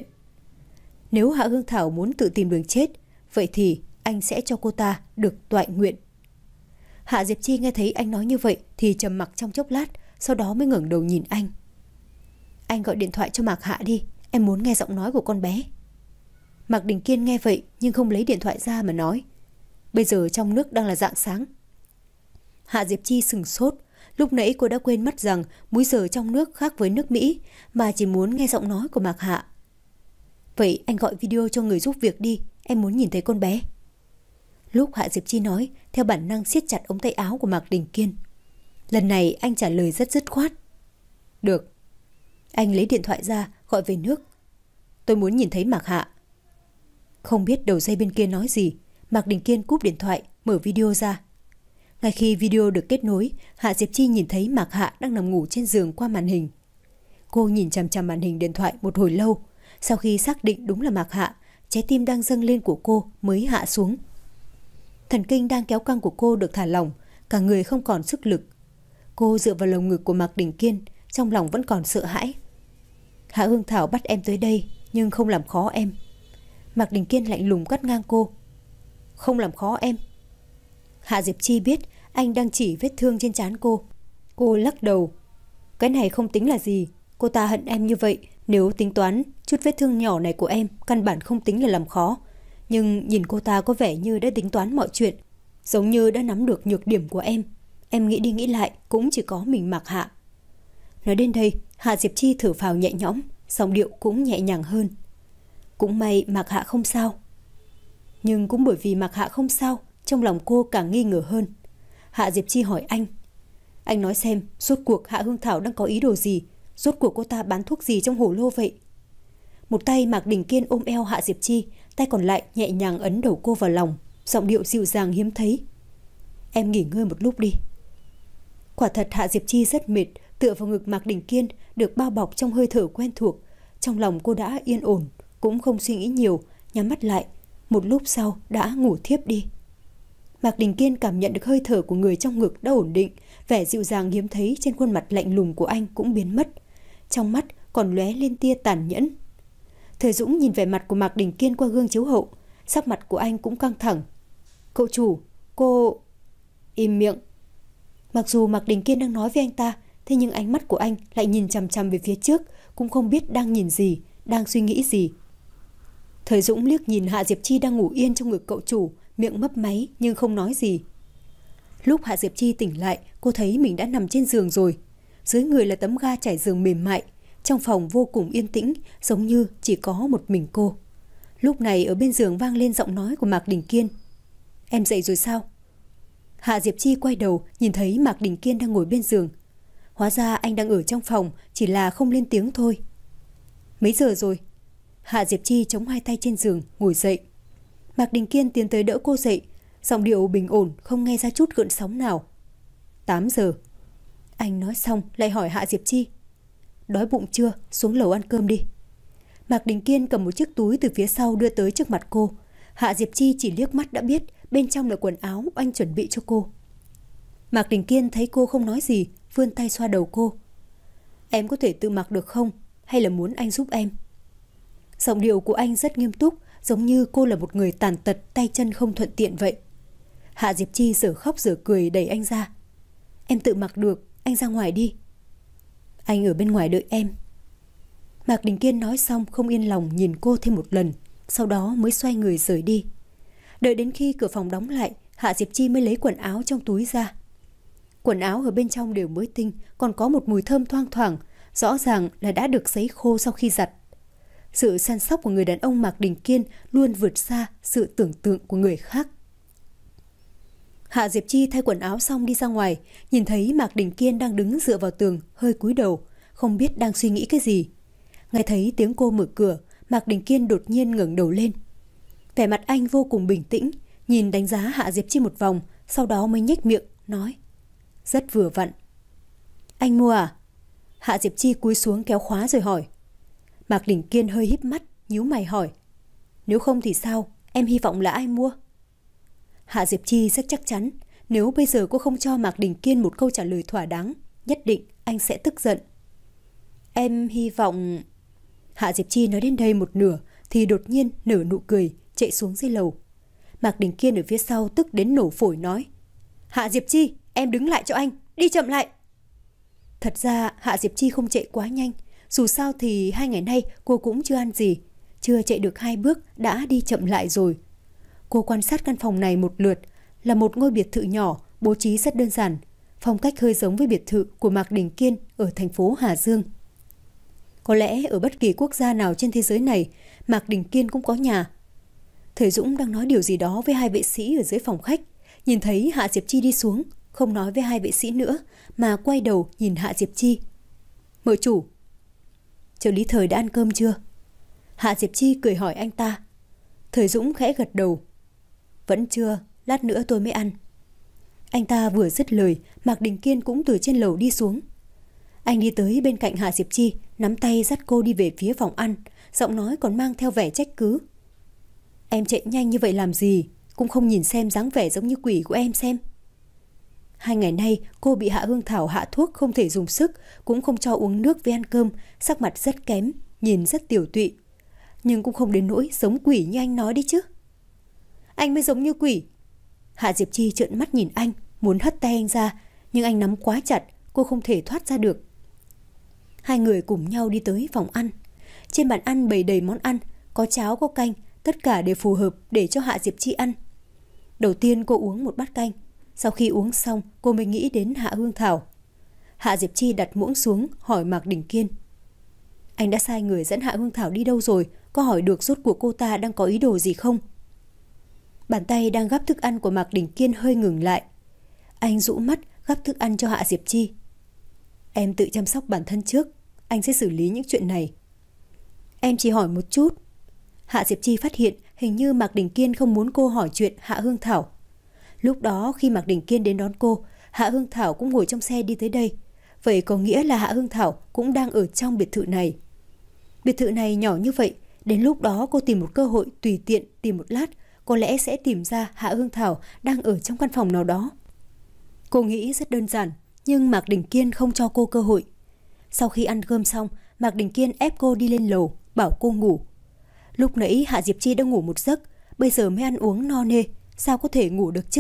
Nếu Hạ Hương Thảo muốn tự tìm đường chết, vậy thì anh sẽ cho cô ta được toại nguyện. Hạ Diệp Chi nghe thấy anh nói như vậy thì trầm mặc trong chốc lát, sau đó mới ngẩng đầu nhìn anh. Anh gọi điện thoại cho Mạc Hạ đi, em muốn nghe giọng nói của con bé. Mạc Đình Kiên nghe vậy nhưng không lấy điện thoại ra mà nói. Bây giờ trong nước đang là rạng sáng. Hạ Diệp Chi sừng sốt. Lúc nãy cô đã quên mất rằng múi giờ trong nước khác với nước Mỹ, mà chỉ muốn nghe giọng nói của Mạc Hạ. Vậy anh gọi video cho người giúp việc đi, em muốn nhìn thấy con bé. Lúc Hạ Diệp Chi nói, theo bản năng siết chặt ống tay áo của Mạc Đình Kiên. Lần này anh trả lời rất dứt khoát. Được. Anh lấy điện thoại ra, gọi về nước. Tôi muốn nhìn thấy Mạc Hạ. Không biết đầu dây bên kia nói gì, Mạc Đình Kiên cúp điện thoại, mở video ra. Ngay khi video được kết nối, Hạ Diệp Chi nhìn thấy Mạc Hạ đang nằm ngủ trên giường qua màn hình. Cô nhìn chằm chằm màn hình điện thoại một hồi lâu. Sau khi xác định đúng là Mạc Hạ, trái tim đang dâng lên của cô mới hạ xuống. Thần kinh đang kéo căng của cô được thả lỏng, cả người không còn sức lực. Cô dựa vào lồng ngực của Mạc Đình Kiên, trong lòng vẫn còn sợ hãi. Hạ Hương Thảo bắt em tới đây, nhưng không làm khó em. Mạc Đình Kiên lạnh lùng cắt ngang cô. Không làm khó em. Hạ Diệp Chi biết anh đang chỉ vết thương trên trán cô. Cô lắc đầu. Cái này không tính là gì. Cô ta hận em như vậy, nếu tính toán, chút vết thương nhỏ này của em căn bản không tính là làm khó. Nhưng nhìn cô ta có vẻ như đã tính toán mọi chuyện, giống như đã nắm được nhược điểm của em. Em nghĩ đi nghĩ lại cũng chỉ có mình Mạc Hạ. Nói đến đây, Hạ Diệp Chi thở phào nhẹ nhõm, giọng điệu cũng nhẹ nhàng hơn. Cũng may Mạc Hạ không sao. Nhưng cũng bởi vì Mạc Hạ không sao, trong lòng cô càng nghi ngờ hơn. Hạ Diệp Chi hỏi anh. Anh nói xem, rốt cuộc Hạ Hương Thảo đang có ý đồ gì? Rốt cuộc cô ta bán thuốc gì trong hổ lô vậy? Một tay Mạc Đình Kiên ôm eo Hạ Diệp Chi, tay còn lại nhẹ nhàng ấn đầu cô vào lòng, giọng điệu dịu dàng hiếm thấy. Em nghỉ ngơi một lúc đi. Quả thật Hạ Diệp Chi rất mệt, tựa vào ngực Mạc Đình Kiên, được bao bọc trong hơi thở quen thuộc. Trong lòng cô đã yên ổn, cũng không suy nghĩ nhiều, nhắm mắt lại. Một lúc sau đã ngủ thiếp đi. Mạc Đình Kiên cảm nhận được hơi thở của người trong ngực đã ổn định, vẻ dịu dàng hiếm thấy trên khuôn mặt lạnh lùng của anh cũng biến mất. Trong mắt còn lóe lên tia tàn nhẫn. Thời Dũng nhìn vẻ mặt của Mạc Đình Kiên qua gương chiếu hậu, sắc mặt của anh cũng căng thẳng. Cậu chủ, cô... Im miệng. Mặc dù Mạc Đình Kiên đang nói với anh ta, thế nhưng ánh mắt của anh lại nhìn chằm chằm về phía trước, cũng không biết đang nhìn gì, đang suy nghĩ gì. Thời Dũng liếc nhìn Hạ Diệp Chi đang ngủ yên trong ngực cậu chủ, miệng mấp máy nhưng không nói gì. Lúc Hạ Diệp Chi tỉnh lại, cô thấy mình đã nằm trên giường rồi. Dưới người là tấm ga trải giường mềm mại. Trong phòng vô cùng yên tĩnh, giống như chỉ có một mình cô. Lúc này ở bên giường vang lên giọng nói của Mạc Đình Kiên. Em dậy rồi sao? Hạ Diệp Chi quay đầu, nhìn thấy Mạc Đình Kiên đang ngồi bên giường. Hóa ra anh đang ở trong phòng, chỉ là không lên tiếng thôi. Mấy giờ rồi? Hạ Diệp Chi chống hai tay trên giường, ngồi dậy. Mạc Đình Kiên tiến tới đỡ cô dậy, giọng điệu bình ổn, không nghe ra chút gợn sóng nào. Tám giờ. Anh nói xong lại hỏi Hạ Diệp Chi. Đói bụng chưa? Xuống lầu ăn cơm đi. Mạc Đình Kiên cầm một chiếc túi từ phía sau đưa tới trước mặt cô. Hạ Diệp Chi chỉ liếc mắt đã biết bên trong là quần áo anh chuẩn bị cho cô. Mạc Đình Kiên thấy cô không nói gì, vươn tay xoa đầu cô. Em có thể tự mặc được không? Hay là muốn anh giúp em? Giọng điệu của anh rất nghiêm túc, giống như cô là một người tàn tật, tay chân không thuận tiện vậy. Hạ Diệp Chi giờ khóc giờ cười đẩy anh ra. Em tự mặc được, anh ra ngoài đi. Anh ở bên ngoài đợi em. Mạc Đình Kiên nói xong không yên lòng nhìn cô thêm một lần, sau đó mới xoay người rời đi. Đợi đến khi cửa phòng đóng lại, Hạ Diệp Chi mới lấy quần áo trong túi ra. Quần áo ở bên trong đều mới tinh, còn có một mùi thơm thoang thoảng, rõ ràng là đã được sấy khô sau khi giặt. Sự săn sóc của người đàn ông Mạc Đình Kiên luôn vượt xa sự tưởng tượng của người khác. Hạ Diệp Chi thay quần áo xong đi ra ngoài, nhìn thấy Mạc Đình Kiên đang đứng dựa vào tường, hơi cúi đầu, không biết đang suy nghĩ cái gì. Nghe thấy tiếng cô mở cửa, Mạc Đình Kiên đột nhiên ngẩng đầu lên. Vẻ mặt anh vô cùng bình tĩnh, nhìn đánh giá Hạ Diệp Chi một vòng, sau đó mới nhếch miệng, nói. Rất vừa vặn. Anh mua à? Hạ Diệp Chi cúi xuống kéo khóa rồi hỏi. Mạc Đình Kiên hơi híp mắt, nhíu mày hỏi. Nếu không thì sao? Em hy vọng là ai mua? Hạ Diệp Chi rất chắc chắn, nếu bây giờ cô không cho Mạc Đình Kiên một câu trả lời thỏa đáng, nhất định anh sẽ tức giận. Em hy vọng... Hạ Diệp Chi nói đến đây một nửa thì đột nhiên nở nụ cười, chạy xuống dưới lầu. Mạc Đình Kiên ở phía sau tức đến nổ phổi nói. Hạ Diệp Chi, em đứng lại cho anh, đi chậm lại. Thật ra Hạ Diệp Chi không chạy quá nhanh, dù sao thì hai ngày nay cô cũng chưa ăn gì, chưa chạy được hai bước đã đi chậm lại rồi. Cô quan sát căn phòng này một lượt, là một ngôi biệt thự nhỏ, bố trí rất đơn giản, phong cách hơi giống với biệt thự của Mạc Đình Kiên ở thành phố Hà Dương. Có lẽ ở bất kỳ quốc gia nào trên thế giới này, Mạc Đình Kiên cũng có nhà. Thời Dũng đang nói điều gì đó với hai vệ sĩ ở dưới phòng khách, nhìn thấy Hạ Diệp Chi đi xuống, không nói với hai vệ sĩ nữa mà quay đầu nhìn Hạ Diệp Chi. Mợ chủ, trợ lý Thời đã ăn cơm chưa? Hạ Diệp Chi cười hỏi anh ta. Thời Dũng khẽ gật đầu. Vẫn chưa, lát nữa tôi mới ăn. Anh ta vừa dứt lời, Mạc Đình Kiên cũng từ trên lầu đi xuống. Anh đi tới bên cạnh Hạ Diệp Chi, nắm tay dắt cô đi về phía phòng ăn, giọng nói còn mang theo vẻ trách cứ. Em chạy nhanh như vậy làm gì, cũng không nhìn xem dáng vẻ giống như quỷ của em xem. Hai ngày nay cô bị Hạ Hương Thảo hạ thuốc không thể dùng sức, cũng không cho uống nước với ăn cơm, sắc mặt rất kém, nhìn rất tiểu tụy. Nhưng cũng không đến nỗi giống quỷ như anh nói đi chứ. Anh mới giống như quỷ. Hạ Diệp Chi trợn mắt nhìn anh, muốn hất tay anh ra, nhưng anh nắm quá chặt, cô không thể thoát ra được. Hai người cùng nhau đi tới phòng ăn. Trên bàn ăn bày đầy món ăn, có cháo có canh, tất cả đều phù hợp để cho Hạ Diệp Chi ăn. Đầu tiên cô uống một bát canh, sau khi uống xong cô mới nghĩ đến Hạ Hương Thảo. Hạ Diệp Chi đặt muỗng xuống hỏi Mạc Đình Kiên. Anh đã sai người dẫn Hạ Hương Thảo đi đâu rồi, có hỏi được rốt cuộc cô ta đang có ý đồ gì không? Bàn tay đang gắp thức ăn của Mạc Đình Kiên hơi ngừng lại. Anh rũ mắt gắp thức ăn cho Hạ Diệp Chi. Em tự chăm sóc bản thân trước, anh sẽ xử lý những chuyện này. Em chỉ hỏi một chút. Hạ Diệp Chi phát hiện hình như Mạc Đình Kiên không muốn cô hỏi chuyện Hạ Hương Thảo. Lúc đó khi Mạc Đình Kiên đến đón cô, Hạ Hương Thảo cũng ngồi trong xe đi tới đây. Vậy có nghĩa là Hạ Hương Thảo cũng đang ở trong biệt thự này. Biệt thự này nhỏ như vậy, đến lúc đó cô tìm một cơ hội tùy tiện tìm một lát, có lẽ sẽ tìm ra Hạ Hương Thảo đang ở trong căn phòng nào đó. Cô nghĩ rất đơn giản, nhưng Mạc Đình Kiên không cho cô cơ hội. Sau khi ăn cơm xong, Mạc Đình Kiên ép cô đi lên lầu, bảo cô ngủ. Lúc nãy Hạ Diệp Chi đã ngủ một giấc, bây giờ mới ăn uống no nê, sao có thể ngủ được chứ?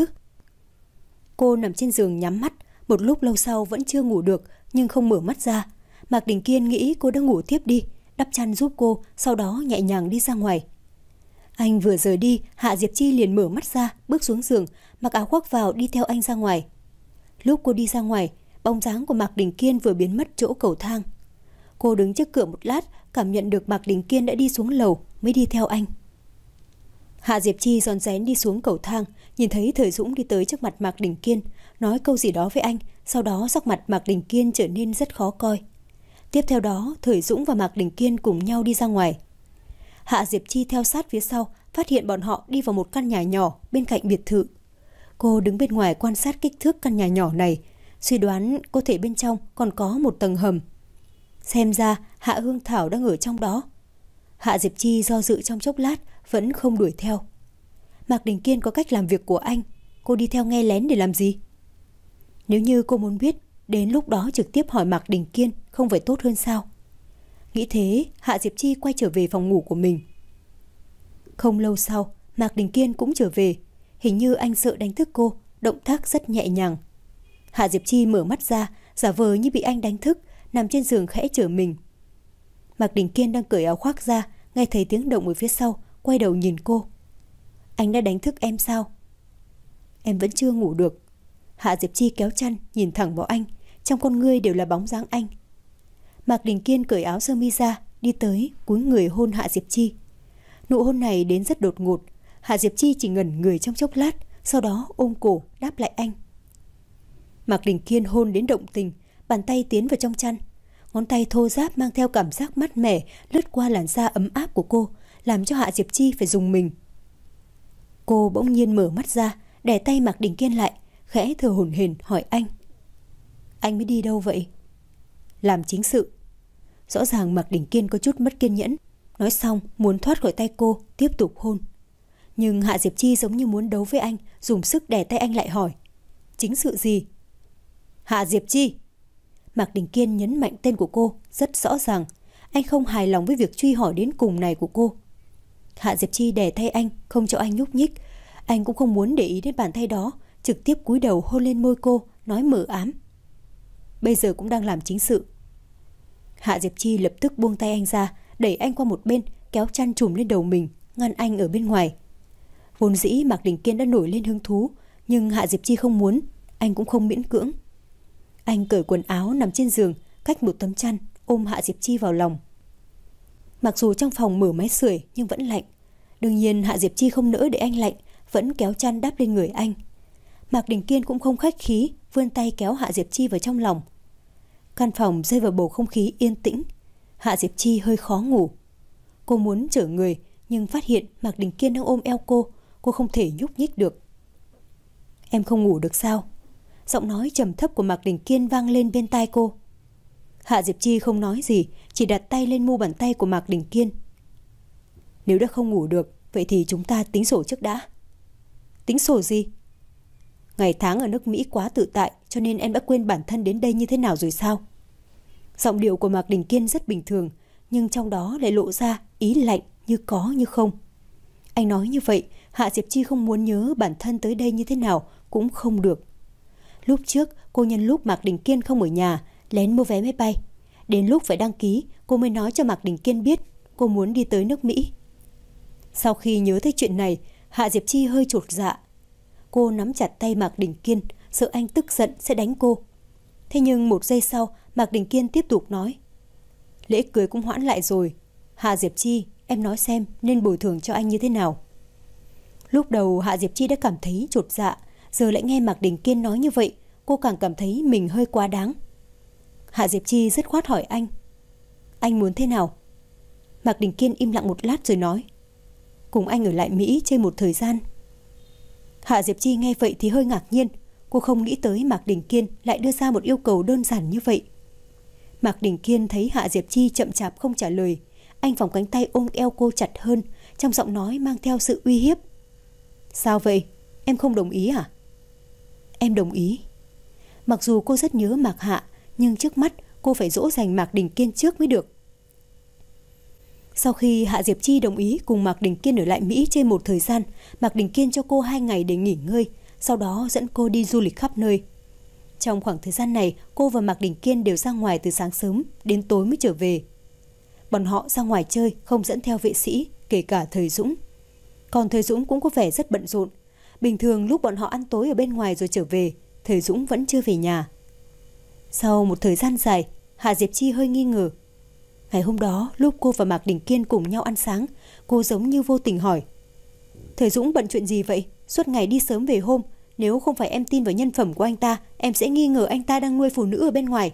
Cô nằm trên giường nhắm mắt, một lúc lâu sau vẫn chưa ngủ được, nhưng không mở mắt ra. Mạc Đình Kiên nghĩ cô đã ngủ tiếp đi, đắp chăn giúp cô, sau đó nhẹ nhàng đi ra ngoài. Anh vừa rời đi, Hạ Diệp Chi liền mở mắt ra, bước xuống giường, mặc áo khoác vào đi theo anh ra ngoài. Lúc cô đi ra ngoài, bóng dáng của Mạc Đình Kiên vừa biến mất chỗ cầu thang. Cô đứng trước cửa một lát, cảm nhận được Mạc Đình Kiên đã đi xuống lầu, mới đi theo anh. Hạ Diệp Chi rón rén đi xuống cầu thang, nhìn thấy Thời Dũng đi tới trước mặt Mạc Đình Kiên, nói câu gì đó với anh, sau đó sắc mặt Mạc Đình Kiên trở nên rất khó coi. Tiếp theo đó, Thời Dũng và Mạc Đình Kiên cùng nhau đi ra ngoài. Hạ Diệp Chi theo sát phía sau, phát hiện bọn họ đi vào một căn nhà nhỏ bên cạnh biệt thự. Cô đứng bên ngoài quan sát kích thước căn nhà nhỏ này, suy đoán có thể bên trong còn có một tầng hầm. Xem ra Hạ Hương Thảo đang ở trong đó. Hạ Diệp Chi do dự trong chốc lát, vẫn không đuổi theo. Mạc Đình Kiên có cách làm việc của anh, cô đi theo nghe lén để làm gì? Nếu như cô muốn biết, đến lúc đó trực tiếp hỏi Mạc Đình Kiên không phải tốt hơn sao? Nghĩ thế, Hạ Diệp Chi quay trở về phòng ngủ của mình. Không lâu sau, Mạc Đình Kiên cũng trở về. Hình như anh sợ đánh thức cô, động tác rất nhẹ nhàng. Hạ Diệp Chi mở mắt ra, giả vờ như bị anh đánh thức, nằm trên giường khẽ trở mình. Mạc Đình Kiên đang cởi áo khoác ra, nghe thấy tiếng động ở phía sau, quay đầu nhìn cô. Anh đã đánh thức em sao? Em vẫn chưa ngủ được. Hạ Diệp Chi kéo chăn, nhìn thẳng vào anh, trong con ngươi đều là bóng dáng anh. Mạc Đình Kiên cởi áo sơ mi ra, đi tới, cúi người hôn Hạ Diệp Chi. Nụ hôn này đến rất đột ngột. Hạ Diệp Chi chỉ ngẩn người trong chốc lát, sau đó ôm cổ đáp lại anh. Mạc Đình Kiên hôn đến động tình, bàn tay tiến vào trong chăn. Ngón tay thô ráp mang theo cảm giác mát mẻ lướt qua làn da ấm áp của cô, làm cho Hạ Diệp Chi phải rùng mình. Cô bỗng nhiên mở mắt ra, đè tay Mạc Đình Kiên lại, khẽ thở hổn hển hỏi anh. Anh mới đi đâu vậy? Làm chính sự. Rõ ràng Mạc Đình Kiên có chút mất kiên nhẫn. Nói xong muốn thoát khỏi tay cô, tiếp tục hôn. Nhưng Hạ Diệp Chi giống như muốn đấu với anh, dùng sức đè tay anh lại hỏi. Chính sự gì? Hạ Diệp Chi. Mạc Đình Kiên nhấn mạnh tên của cô rất rõ ràng. Anh không hài lòng với việc truy hỏi đến cùng này của cô. Hạ Diệp Chi đè tay anh, không cho anh nhúc nhích. Anh cũng không muốn để ý đến bàn tay đó, trực tiếp cúi đầu hôn lên môi cô, nói mờ ám. Bây giờ cũng đang làm chính sự. Hạ Diệp Chi lập tức buông tay anh ra, đẩy anh qua một bên, kéo chăn trùm lên đầu mình, ngăn anh ở bên ngoài. Vốn dĩ Mạc Đình Kiên đã nổi lên hứng thú, nhưng Hạ Diệp Chi không muốn, anh cũng không miễn cưỡng. Anh cởi quần áo nằm trên giường, cách một tấm chăn, ôm Hạ Diệp Chi vào lòng. Mặc dù trong phòng mở máy sưởi nhưng vẫn lạnh. Đương nhiên Hạ Diệp Chi không nỡ để anh lạnh, vẫn kéo chăn đắp lên người anh. Mạc Đình Kiên cũng không khách khí, vươn tay kéo Hạ Diệp Chi vào trong lòng. Căn phòng rơi vào bầu không khí yên tĩnh. Hạ Diệp Chi hơi khó ngủ. Cô muốn trở người, nhưng phát hiện Mạc Đình Kiên đang ôm eo cô, cô không thể nhúc nhích được. Em không ngủ được sao? Giọng nói trầm thấp của Mạc Đình Kiên vang lên bên tai cô. Hạ Diệp Chi không nói gì, chỉ đặt tay lên mu bàn tay của Mạc Đình Kiên. Nếu đã không ngủ được, vậy thì chúng ta tính sổ trước đã. Tính sổ gì? Ngày tháng ở nước Mỹ quá tự tại, cho nên em đã quên bản thân đến đây như thế nào rồi sao? Giọng điệu của Mạc Đình Kiên rất bình thường, nhưng trong đó lại lộ ra ý lạnh như có như không. Anh nói như vậy, Hạ Diệp Chi không muốn nhớ bản thân tới đây như thế nào cũng không được. Lúc trước, cô nhân lúc Mạc Đình Kiên không ở nhà, lén mua vé máy bay. Đến lúc phải đăng ký, cô mới nói cho Mạc Đình Kiên biết cô muốn đi tới nước Mỹ. Sau khi nhớ thấy chuyện này, Hạ Diệp Chi hơi chột dạ. Cô nắm chặt tay Mạc Đình Kiên, sợ anh tức giận sẽ đánh cô. Thế nhưng một giây sau, Mạc Đình Kiên tiếp tục nói. Lễ cưới cũng hoãn lại rồi. Hạ Diệp Chi, em nói xem nên bồi thường cho anh như thế nào. Lúc đầu Hạ Diệp Chi đã cảm thấy chột dạ, giờ lại nghe Mạc Đình Kiên nói như vậy, cô càng cảm thấy mình hơi quá đáng. Hạ Diệp Chi dứt khoát hỏi anh. Anh muốn thế nào? Mạc Đình Kiên im lặng một lát rồi nói. Cùng anh ở lại Mỹ chơi một thời gian. Hạ Diệp Chi nghe vậy thì hơi ngạc nhiên. Cô không nghĩ tới Mạc Đình Kiên lại đưa ra một yêu cầu đơn giản như vậy. Mạc Đình Kiên thấy Hạ Diệp Chi chậm chạp không trả lời. Anh vòng cánh tay ôm eo cô chặt hơn, trong giọng nói mang theo sự uy hiếp. Sao vậy? Em không đồng ý à? Em đồng ý. Mặc dù cô rất nhớ Mạc Hạ, nhưng trước mắt cô phải dỗ dành Mạc Đình Kiên trước mới được. Sau khi Hạ Diệp Chi đồng ý cùng Mạc Đình Kiên ở lại Mỹ chơi một thời gian, Mạc Đình Kiên cho cô hai ngày để nghỉ ngơi, sau đó dẫn cô đi du lịch khắp nơi. Trong khoảng thời gian này, cô và Mạc Đình Kiên đều ra ngoài từ sáng sớm đến tối mới trở về. Bọn họ ra ngoài chơi không dẫn theo vệ sĩ, kể cả Thời Dũng. Còn Thời Dũng cũng có vẻ rất bận rộn. Bình thường lúc bọn họ ăn tối ở bên ngoài rồi trở về, Thời Dũng vẫn chưa về nhà. Sau một thời gian dài, Hạ Diệp Chi hơi nghi ngờ. Ngày hôm đó, lúc cô và Mạc Đình Kiên cùng nhau ăn sáng, cô giống như vô tình hỏi. Thời Dũng bận chuyện gì vậy? Suốt ngày đi sớm về hôm. Nếu không phải em tin vào nhân phẩm của anh ta, em sẽ nghi ngờ anh ta đang nuôi phụ nữ ở bên ngoài.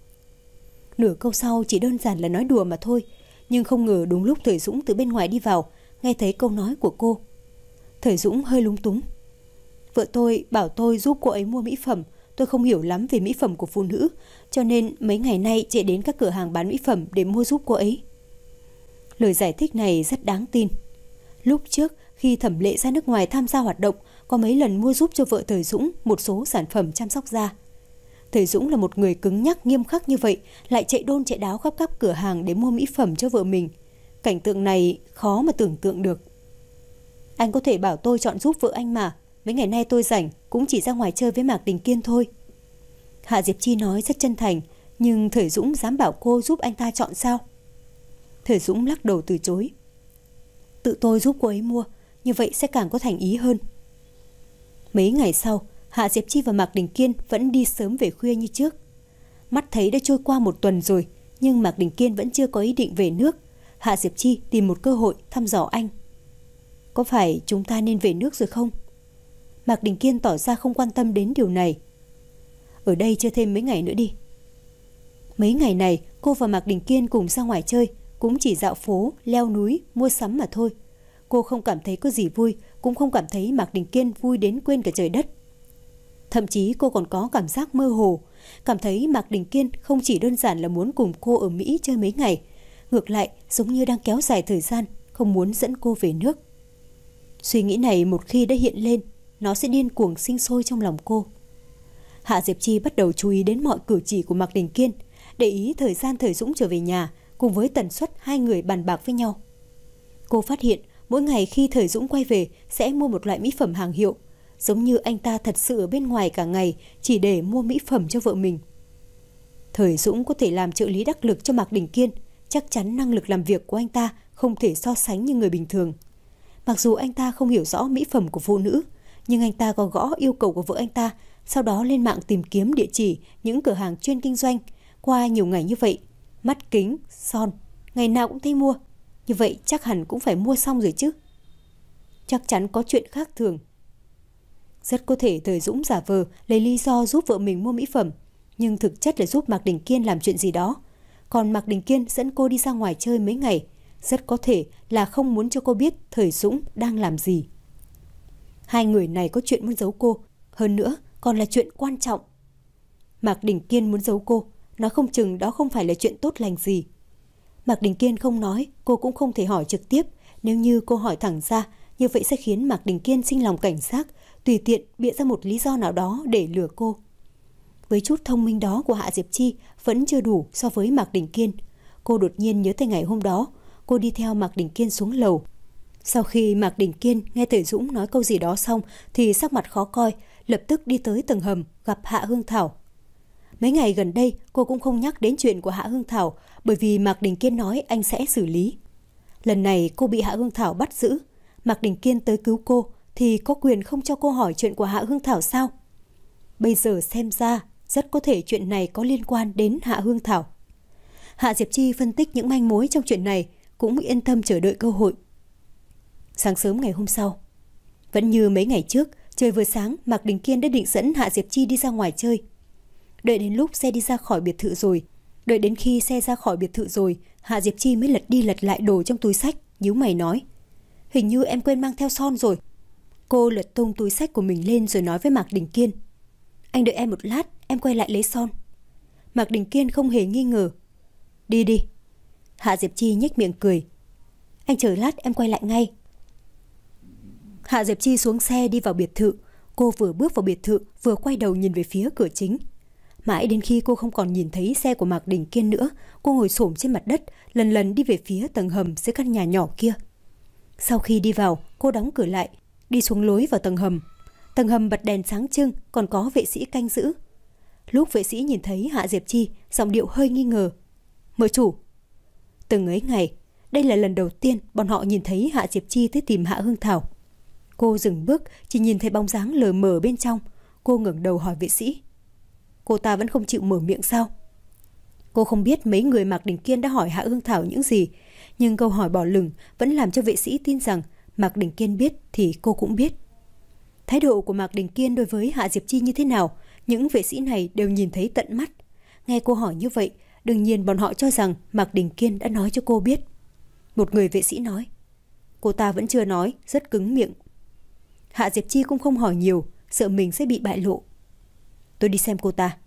Nửa câu sau chỉ đơn giản là nói đùa mà thôi. Nhưng không ngờ đúng lúc Thời Dũng từ bên ngoài đi vào, nghe thấy câu nói của cô. Thời Dũng hơi lúng túng. Vợ tôi bảo tôi giúp cô ấy mua mỹ phẩm. Tôi không hiểu lắm về mỹ phẩm của phụ nữ, cho nên mấy ngày nay chạy đến các cửa hàng bán mỹ phẩm để mua giúp cô ấy. Lời giải thích này rất đáng tin. Lúc trước, khi Thẩm Lệ ra nước ngoài tham gia hoạt động, có mấy lần mua giúp cho vợ Thời Dũng một số sản phẩm chăm sóc da. Thời Dũng là một người cứng nhắc nghiêm khắc như vậy, lại chạy đôn chạy đáo khắp các cửa hàng để mua mỹ phẩm cho vợ mình. Cảnh tượng này khó mà tưởng tượng được. Anh có thể bảo tôi chọn giúp vợ anh mà. Mấy ngày nay tôi rảnh, cũng chỉ ra ngoài chơi với Mạc Đình Kiên thôi. Hạ Diệp Chi nói rất chân thành, nhưng Thời Dũng dám bảo cô giúp anh ta chọn sao? Thời Dũng lắc đầu từ chối. Tự tôi giúp cô ấy mua, như vậy sẽ càng có thành ý hơn. Mấy ngày sau, Hạ Diệp Chi và Mạc Đình Kiên vẫn đi sớm về khuya như trước. Mắt thấy đã trôi qua một tuần rồi, nhưng Mạc Đình Kiên vẫn chưa có ý định về nước. Hạ Diệp Chi tìm một cơ hội thăm dò anh. Có phải chúng ta nên về nước rồi không? Mạc Đình Kiên tỏ ra không quan tâm đến điều này. Ở đây chơi thêm mấy ngày nữa đi. Mấy ngày này cô và Mạc Đình Kiên cùng ra ngoài chơi, cũng chỉ dạo phố, leo núi, mua sắm mà thôi. Cô không cảm thấy có gì vui, cũng không cảm thấy Mạc Đình Kiên vui đến quên cả trời đất. Thậm chí cô còn có cảm giác mơ hồ, cảm thấy Mạc Đình Kiên không chỉ đơn giản là muốn cùng cô ở Mỹ chơi mấy ngày. ngược lại giống như đang kéo dài thời gian, không muốn dẫn cô về nước. Suy nghĩ này một khi đã hiện lên, nó sẽ điên cuồng sinh sôi trong lòng cô. Hạ Diệp Chi bắt đầu chú ý đến mọi cử chỉ của Mạc Đình Kiên, để ý thời gian Thời Dũng trở về nhà cùng với tần suất hai người bàn bạc với nhau. Cô phát hiện mỗi ngày khi Thời Dũng quay về sẽ mua một loại mỹ phẩm hàng hiệu, giống như anh ta thật sự ở bên ngoài cả ngày chỉ để mua mỹ phẩm cho vợ mình. Thời Dũng có thể làm trợ lý đắc lực cho Mạc Đình Kiên, chắc chắn năng lực làm việc của anh ta không thể so sánh như người bình thường. Mặc dù anh ta không hiểu rõ mỹ phẩm của phụ nữ, nhưng anh ta có gõ yêu cầu của vợ anh ta, sau đó lên mạng tìm kiếm địa chỉ những cửa hàng chuyên kinh doanh. Qua nhiều ngày như vậy, mắt kính, son, ngày nào cũng thấy mua. Như vậy chắc hẳn cũng phải mua xong rồi chứ. Chắc chắn có chuyện khác thường. Rất có thể Thời Dũng giả vờ lấy lý do giúp vợ mình mua mỹ phẩm, nhưng thực chất là giúp Mạc Đình Kiên làm chuyện gì đó. Còn Mạc Đình Kiên dẫn cô đi ra ngoài chơi mấy ngày, rất có thể là không muốn cho cô biết Thời Dũng đang làm gì. Hai người này có chuyện muốn giấu cô, hơn nữa còn là chuyện quan trọng. Mạc Đình Kiên muốn giấu cô, nói không chừng đó không phải là chuyện tốt lành gì. Mạc Đình Kiên không nói, cô cũng không thể hỏi trực tiếp. Nếu như cô hỏi thẳng ra, như vậy sẽ khiến Mạc Đình Kiên sinh lòng cảnh giác, tùy tiện bịa ra một lý do nào đó để lừa cô. Với chút thông minh đó của Hạ Diệp Chi vẫn chưa đủ so với Mạc Đình Kiên. Cô đột nhiên nhớ tới ngày hôm đó, cô đi theo Mạc Đình Kiên xuống lầu. Sau khi Mạc Đình Kiên nghe Thời Dũng nói câu gì đó xong thì sắc mặt khó coi, lập tức đi tới tầng hầm gặp Hạ Hương Thảo. Mấy ngày gần đây cô cũng không nhắc đến chuyện của Hạ Hương Thảo, bởi vì Mạc Đình Kiên nói anh sẽ xử lý. Lần này cô bị Hạ Hương Thảo bắt giữ, Mạc Đình Kiên tới cứu cô thì có quyền không cho cô hỏi chuyện của Hạ Hương Thảo sao? Bây giờ xem ra rất có thể chuyện này có liên quan đến Hạ Hương Thảo. Hạ Diệp Chi phân tích những manh mối trong chuyện này, cũng yên tâm chờ đợi cơ hội. Sáng sớm ngày hôm sau, vẫn như mấy ngày trước, trời vừa sáng, Mạc Đình Kiên đã định dẫn Hạ Diệp Chi đi ra ngoài chơi. Đợi đến lúc xe đi ra khỏi biệt thự rồi, đợi đến khi xe ra khỏi biệt thự rồi, Hạ Diệp Chi mới lật đi lật lại đồ trong túi xách, nhíu mày nói: "Hình như em quên mang theo son rồi." Cô lật tung túi xách của mình lên rồi nói với Mạc Đình Kiên: "Anh đợi em một lát, em quay lại lấy son." Mạc Đình Kiên không hề nghi ngờ: "Đi đi." Hạ Diệp Chi nhếch miệng cười: "Anh chờ lát em quay lại ngay." Hạ Diệp Chi xuống xe đi vào biệt thự. Cô vừa bước vào biệt thự vừa quay đầu nhìn về phía cửa chính. Mãi đến khi cô không còn nhìn thấy xe của Mạc Đình Kiên nữa, cô ngồi xổm trên mặt đất, lần lần đi về phía tầng hầm dưới căn nhà nhỏ kia. Sau khi đi vào, cô đóng cửa lại, đi xuống lối vào tầng hầm. Tầng hầm bật đèn sáng trưng, còn có vệ sĩ canh giữ. Lúc vệ sĩ nhìn thấy Hạ Diệp Chi, giọng điệu hơi nghi ngờ: "Mợ chủ." Từng ấy ngày, đây là lần đầu tiên bọn họ nhìn thấy Hạ Diệp Chi tới tìm Hạ Hương Thảo. Cô dừng bước, chỉ nhìn thấy bóng dáng lờ mờ bên trong. Cô ngẩng đầu hỏi vệ sĩ: "Cô ta vẫn không chịu mở miệng sao?" Cô không biết mấy người Mạc Đình Kiên đã hỏi Hạ Hương Thảo những gì, nhưng câu hỏi bỏ lửng vẫn làm cho vệ sĩ tin rằng Mạc Đình Kiên biết thì cô cũng biết. Thái độ của Mạc Đình Kiên đối với Hạ Diệp Chi như thế nào, những vệ sĩ này đều nhìn thấy tận mắt. Nghe cô hỏi như vậy, đương nhiên bọn họ cho rằng Mạc Đình Kiên đã nói cho cô biết. Một người vệ sĩ nói: "Cô ta vẫn chưa nói, rất cứng miệng." Hạ Diệp Chi cũng không hỏi nhiều, sợ mình sẽ bị bại lộ. "Tôi đi xem cô ta."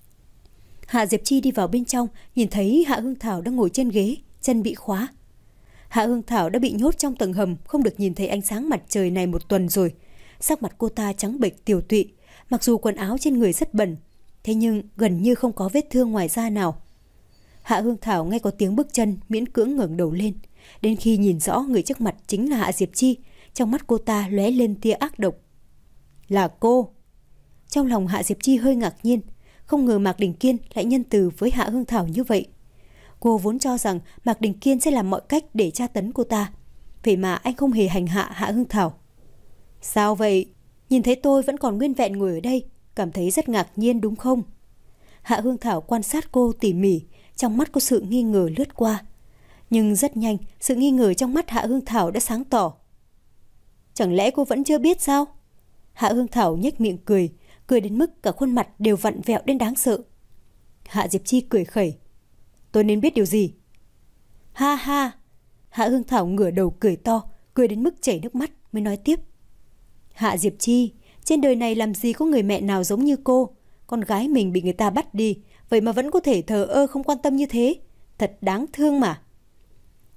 Hạ Diệp Chi đi vào bên trong, nhìn thấy Hạ Hương Thảo đang ngồi trên ghế, chân bị khóa. Hạ Hương Thảo đã bị nhốt trong tầng hầm, không được nhìn thấy ánh sáng mặt trời này một tuần rồi. Sắc mặt cô ta trắng bệch tiều tụy, mặc dù quần áo trên người rất bẩn, thế nhưng gần như không có vết thương ngoài da nào. Hạ Hương Thảo nghe có tiếng bước chân, miễn cưỡng ngẩng đầu lên. Đến khi nhìn rõ người trước mặt chính là Hạ Diệp Chi, trong mắt cô ta lóe lên tia ác độc. "Là cô?" Trong lòng Hạ Diệp Chi hơi ngạc nhiên, không ngờ Mạc Đình Kiên lại nhân từ với Hạ Hương Thảo như vậy. Cô vốn cho rằng Mạc Đình Kiên sẽ làm mọi cách để tra tấn cô ta, vậy mà anh không hề hành hạ Hạ Hương Thảo. "Sao vậy? Nhìn thấy tôi vẫn còn nguyên vẹn ngồi ở đây, cảm thấy rất ngạc nhiên đúng không?" Hạ Hương Thảo quan sát cô tỉ mỉ, trong mắt có sự nghi ngờ lướt qua. Nhưng rất nhanh, sự nghi ngờ trong mắt Hạ Hương Thảo đã sáng tỏ. "Chẳng lẽ cô vẫn chưa biết sao?" Hạ Hương Thảo nhếch miệng cười, cười đến mức cả khuôn mặt đều vặn vẹo đến đáng sợ. Hạ Diệp Chi cười khẩy: "Tôi nên biết điều gì?" "Ha ha!" Hạ Hương Thảo ngửa đầu cười to, cười đến mức chảy nước mắt mới nói tiếp: "Hạ Diệp Chi, trên đời này làm gì có người mẹ nào giống như cô. Con gái mình bị người ta bắt đi, vậy mà vẫn có thể thờ ơ không quan tâm như thế. Thật đáng thương mà.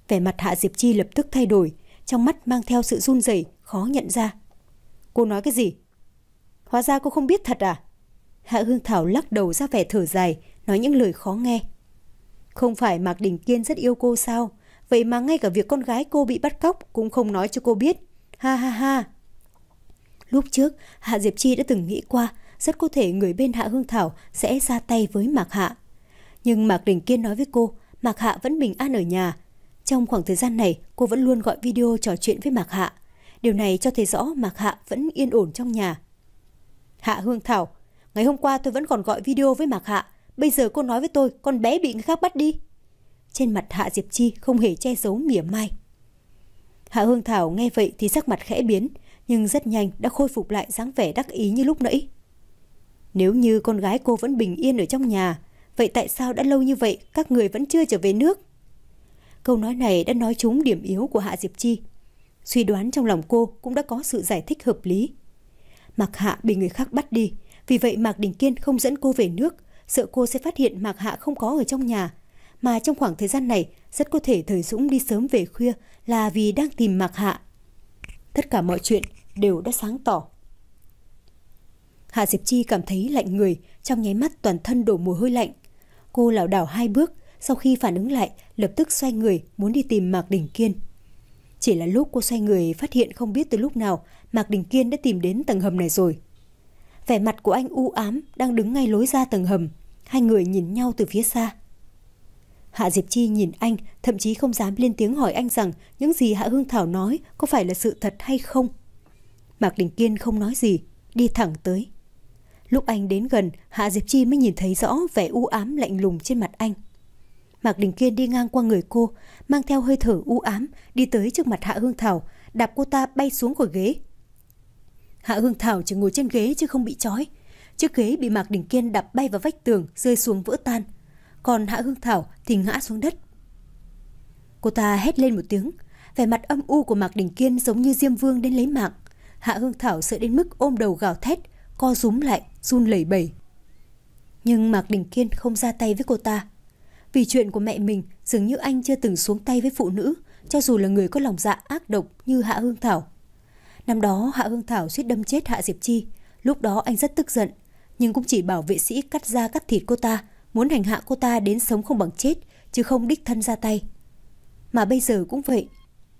Vẻ mặt Hạ Diệp Chi lập tức thay đổi, trong mắt mang theo sự run rẩy, khó nhận ra. Cô nói cái gì? Hóa ra cô không biết thật à? Hạ Hương Thảo lắc đầu ra vẻ thở dài, nói những lời khó nghe. Không phải Mạc Đình Kiên rất yêu cô sao? Vậy mà ngay cả việc con gái cô bị bắt cóc cũng không nói cho cô biết. Ha ha ha. Lúc trước, Hạ Diệp Chi đã từng nghĩ qua, rất có thể người bên Hạ Hương Thảo sẽ ra tay với Mạc Hạ. Nhưng Mạc Đình Kiên nói với cô, Mạc Hạ vẫn bình an ở nhà. Trong khoảng thời gian này, cô vẫn luôn gọi video trò chuyện với Mạc Hạ. Điều này cho thấy rõ Mạc Hạ vẫn yên ổn trong nhà. Hạ Hương Thảo, ngày hôm qua tôi vẫn còn gọi video với Mạc Hạ. Bây giờ cô nói với tôi con bé bị người khác bắt đi. Trên mặt Hạ Diệp Chi không hề che giấu mỉa mai. Hạ Hương Thảo nghe vậy thì sắc mặt khẽ biến, nhưng rất nhanh đã khôi phục lại dáng vẻ đắc ý như lúc nãy. Nếu như con gái cô vẫn bình yên ở trong nhà, vậy tại sao đã lâu như vậy các người vẫn chưa trở về nước? Câu nói này đã nói trúng điểm yếu của Hạ Diệp Chi. Suy đoán trong lòng cô cũng đã có sự giải thích hợp lý. Mạc Hạ bị người khác bắt đi, vì vậy Mạc Đình Kiên không dẫn cô về nước, sợ cô sẽ phát hiện Mạc Hạ không có ở trong nhà. Mà trong khoảng thời gian này, rất có thể Thời Dũng đi sớm về khuya là vì đang tìm Mạc Hạ. Tất cả mọi chuyện đều đã sáng tỏ. Hạ Diệp Chi cảm thấy lạnh người, trong nháy mắt toàn thân đổ mồ hôi lạnh. Cô lảo đảo hai bước, sau khi phản ứng lại, lập tức xoay người muốn đi tìm Mạc Đình Kiên. Chỉ là lúc cô xoay người phát hiện không biết từ lúc nào Mạc Đình Kiên đã tìm đến tầng hầm này rồi. Vẻ mặt của anh u ám, đang đứng ngay lối ra tầng hầm. Hai người nhìn nhau từ phía xa. Hạ Diệp Chi nhìn anh, thậm chí không dám lên tiếng hỏi anh rằng những gì Hạ Hương Thảo nói có phải là sự thật hay không. Mạc Đình Kiên không nói gì, đi thẳng tới. Lúc anh đến gần, Hạ Diệp Chi mới nhìn thấy rõ vẻ u ám lạnh lùng trên mặt anh. Mạc Đình Kiên đi ngang qua người cô, mang theo hơi thở u ám, đi tới trước mặt Hạ Hương Thảo, đạp cô ta bay xuống khỏi ghế. Hạ Hương Thảo chỉ ngồi trên ghế chứ không bị trói. Chiếc ghế bị Mạc Đình Kiên đạp bay vào vách tường, rơi xuống vỡ tan. Còn Hạ Hương Thảo thì ngã xuống đất. Cô ta hét lên một tiếng, vẻ mặt âm u của Mạc Đình Kiên giống như Diêm Vương đến lấy mạng. Hạ Hương Thảo sợ đến mức ôm đầu gào thét, co rúm lại, run lẩy bẩy. Nhưng Mạc Đình Kiên không ra tay với cô ta. Vì chuyện của mẹ mình, dường như anh chưa từng xuống tay với phụ nữ, cho dù là người có lòng dạ ác độc như Hạ Hương Thảo. Năm đó Hạ Hương Thảo suýt đâm chết Hạ Diệp Chi. Lúc đó anh rất tức giận, nhưng cũng chỉ bảo vệ sĩ cắt da cắt thịt cô ta, muốn hành hạ cô ta đến sống không bằng chết, chứ không đích thân ra tay. Mà bây giờ cũng vậy.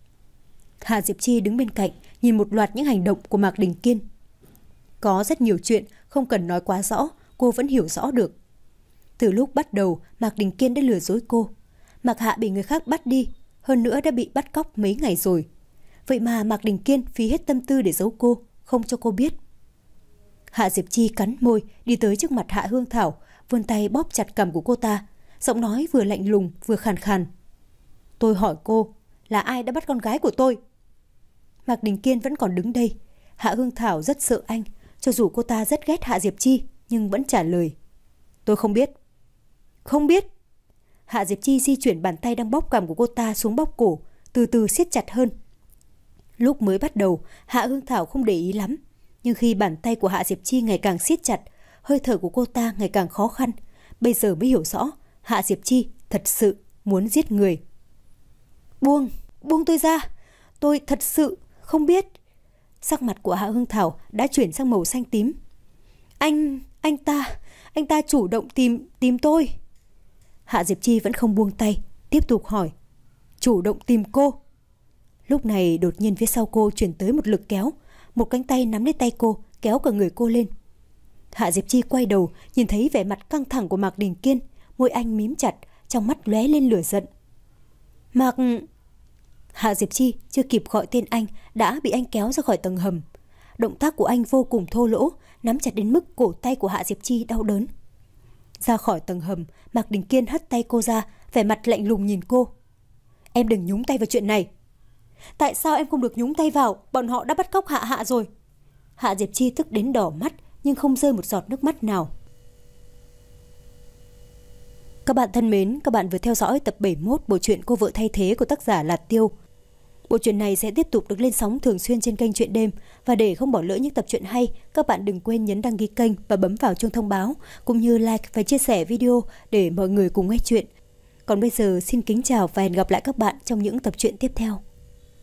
Hạ Diệp Chi đứng bên cạnh, nhìn một loạt những hành động của Mạc Đình Kiên. Có rất nhiều chuyện không cần nói quá rõ, cô vẫn hiểu rõ được. Từ lúc bắt đầu, Mạc Đình Kiên đã lừa dối cô. Mạc Hạ bị người khác bắt đi, hơn nữa đã bị bắt cóc mấy ngày rồi. Vậy mà Mạc Đình Kiên phí hết tâm tư để giấu cô, không cho cô biết. Hạ Diệp Chi cắn môi, đi tới trước mặt Hạ Hương Thảo, vươn tay bóp chặt cằm của cô ta, giọng nói vừa lạnh lùng vừa khàn khàn. Tôi hỏi cô, là ai đã bắt con gái của tôi? Mạc Đình Kiên vẫn còn đứng đây. Hạ Hương Thảo rất sợ anh, cho dù cô ta rất ghét Hạ Diệp Chi, nhưng vẫn trả lời. Tôi không biết. Không biết. Hạ Diệp Chi di chuyển bàn tay đang bóp cằm của cô ta xuống bóp cổ, từ từ siết chặt hơn. Lúc mới bắt đầu, Hạ Hương Thảo không để ý lắm, nhưng khi bàn tay của Hạ Diệp Chi ngày càng siết chặt, hơi thở của cô ta ngày càng khó khăn, bây giờ mới hiểu rõ Hạ Diệp Chi thật sự muốn giết người. Buông, buông tôi ra, tôi thật sự không biết. Sắc mặt của Hạ Hương Thảo đã chuyển sang màu xanh tím. Anh, anh ta, anh ta chủ động tìm, tìm tôi. Hạ Diệp Chi vẫn không buông tay, tiếp tục hỏi. Chủ động tìm cô? Lúc này đột nhiên phía sau cô chuyển tới một lực kéo, một cánh tay nắm lấy tay cô, kéo cả người cô lên. Hạ Diệp Chi quay đầu, nhìn thấy vẻ mặt căng thẳng của Mạc Đình Kiên, môi anh mím chặt, trong mắt lóe lên lửa giận. Mạc... Hạ Diệp Chi chưa kịp gọi tên anh đã bị anh kéo ra khỏi tầng hầm. Động tác của anh vô cùng thô lỗ, nắm chặt đến mức cổ tay của Hạ Diệp Chi đau đớn. Ra khỏi tầng hầm, Mạc Đình Kiên hất tay cô ra, vẻ mặt lạnh lùng nhìn cô. Em đừng nhúng tay vào chuyện này. Tại sao em không được nhúng tay vào? Bọn họ đã bắt cóc Hạ Hạ rồi. Hạ Diệp Chi tức đến đỏ mắt, nhưng không rơi một giọt nước mắt nào. Các bạn thân mến, các bạn vừa theo dõi tập bảy mươi mốt bộ truyện Cô vợ thay thế của tác giả Lạt Tiêu. Bộ truyện này sẽ tiếp tục được lên sóng thường xuyên trên kênh Truyện Đêm, và để không bỏ lỡ những tập truyện hay, các bạn đừng quên nhấn đăng ký kênh và bấm vào chuông thông báo, cũng như like và chia sẻ video để mọi người cùng nghe chuyện. Còn bây giờ xin kính chào và hẹn gặp lại các bạn trong những tập truyện tiếp theo.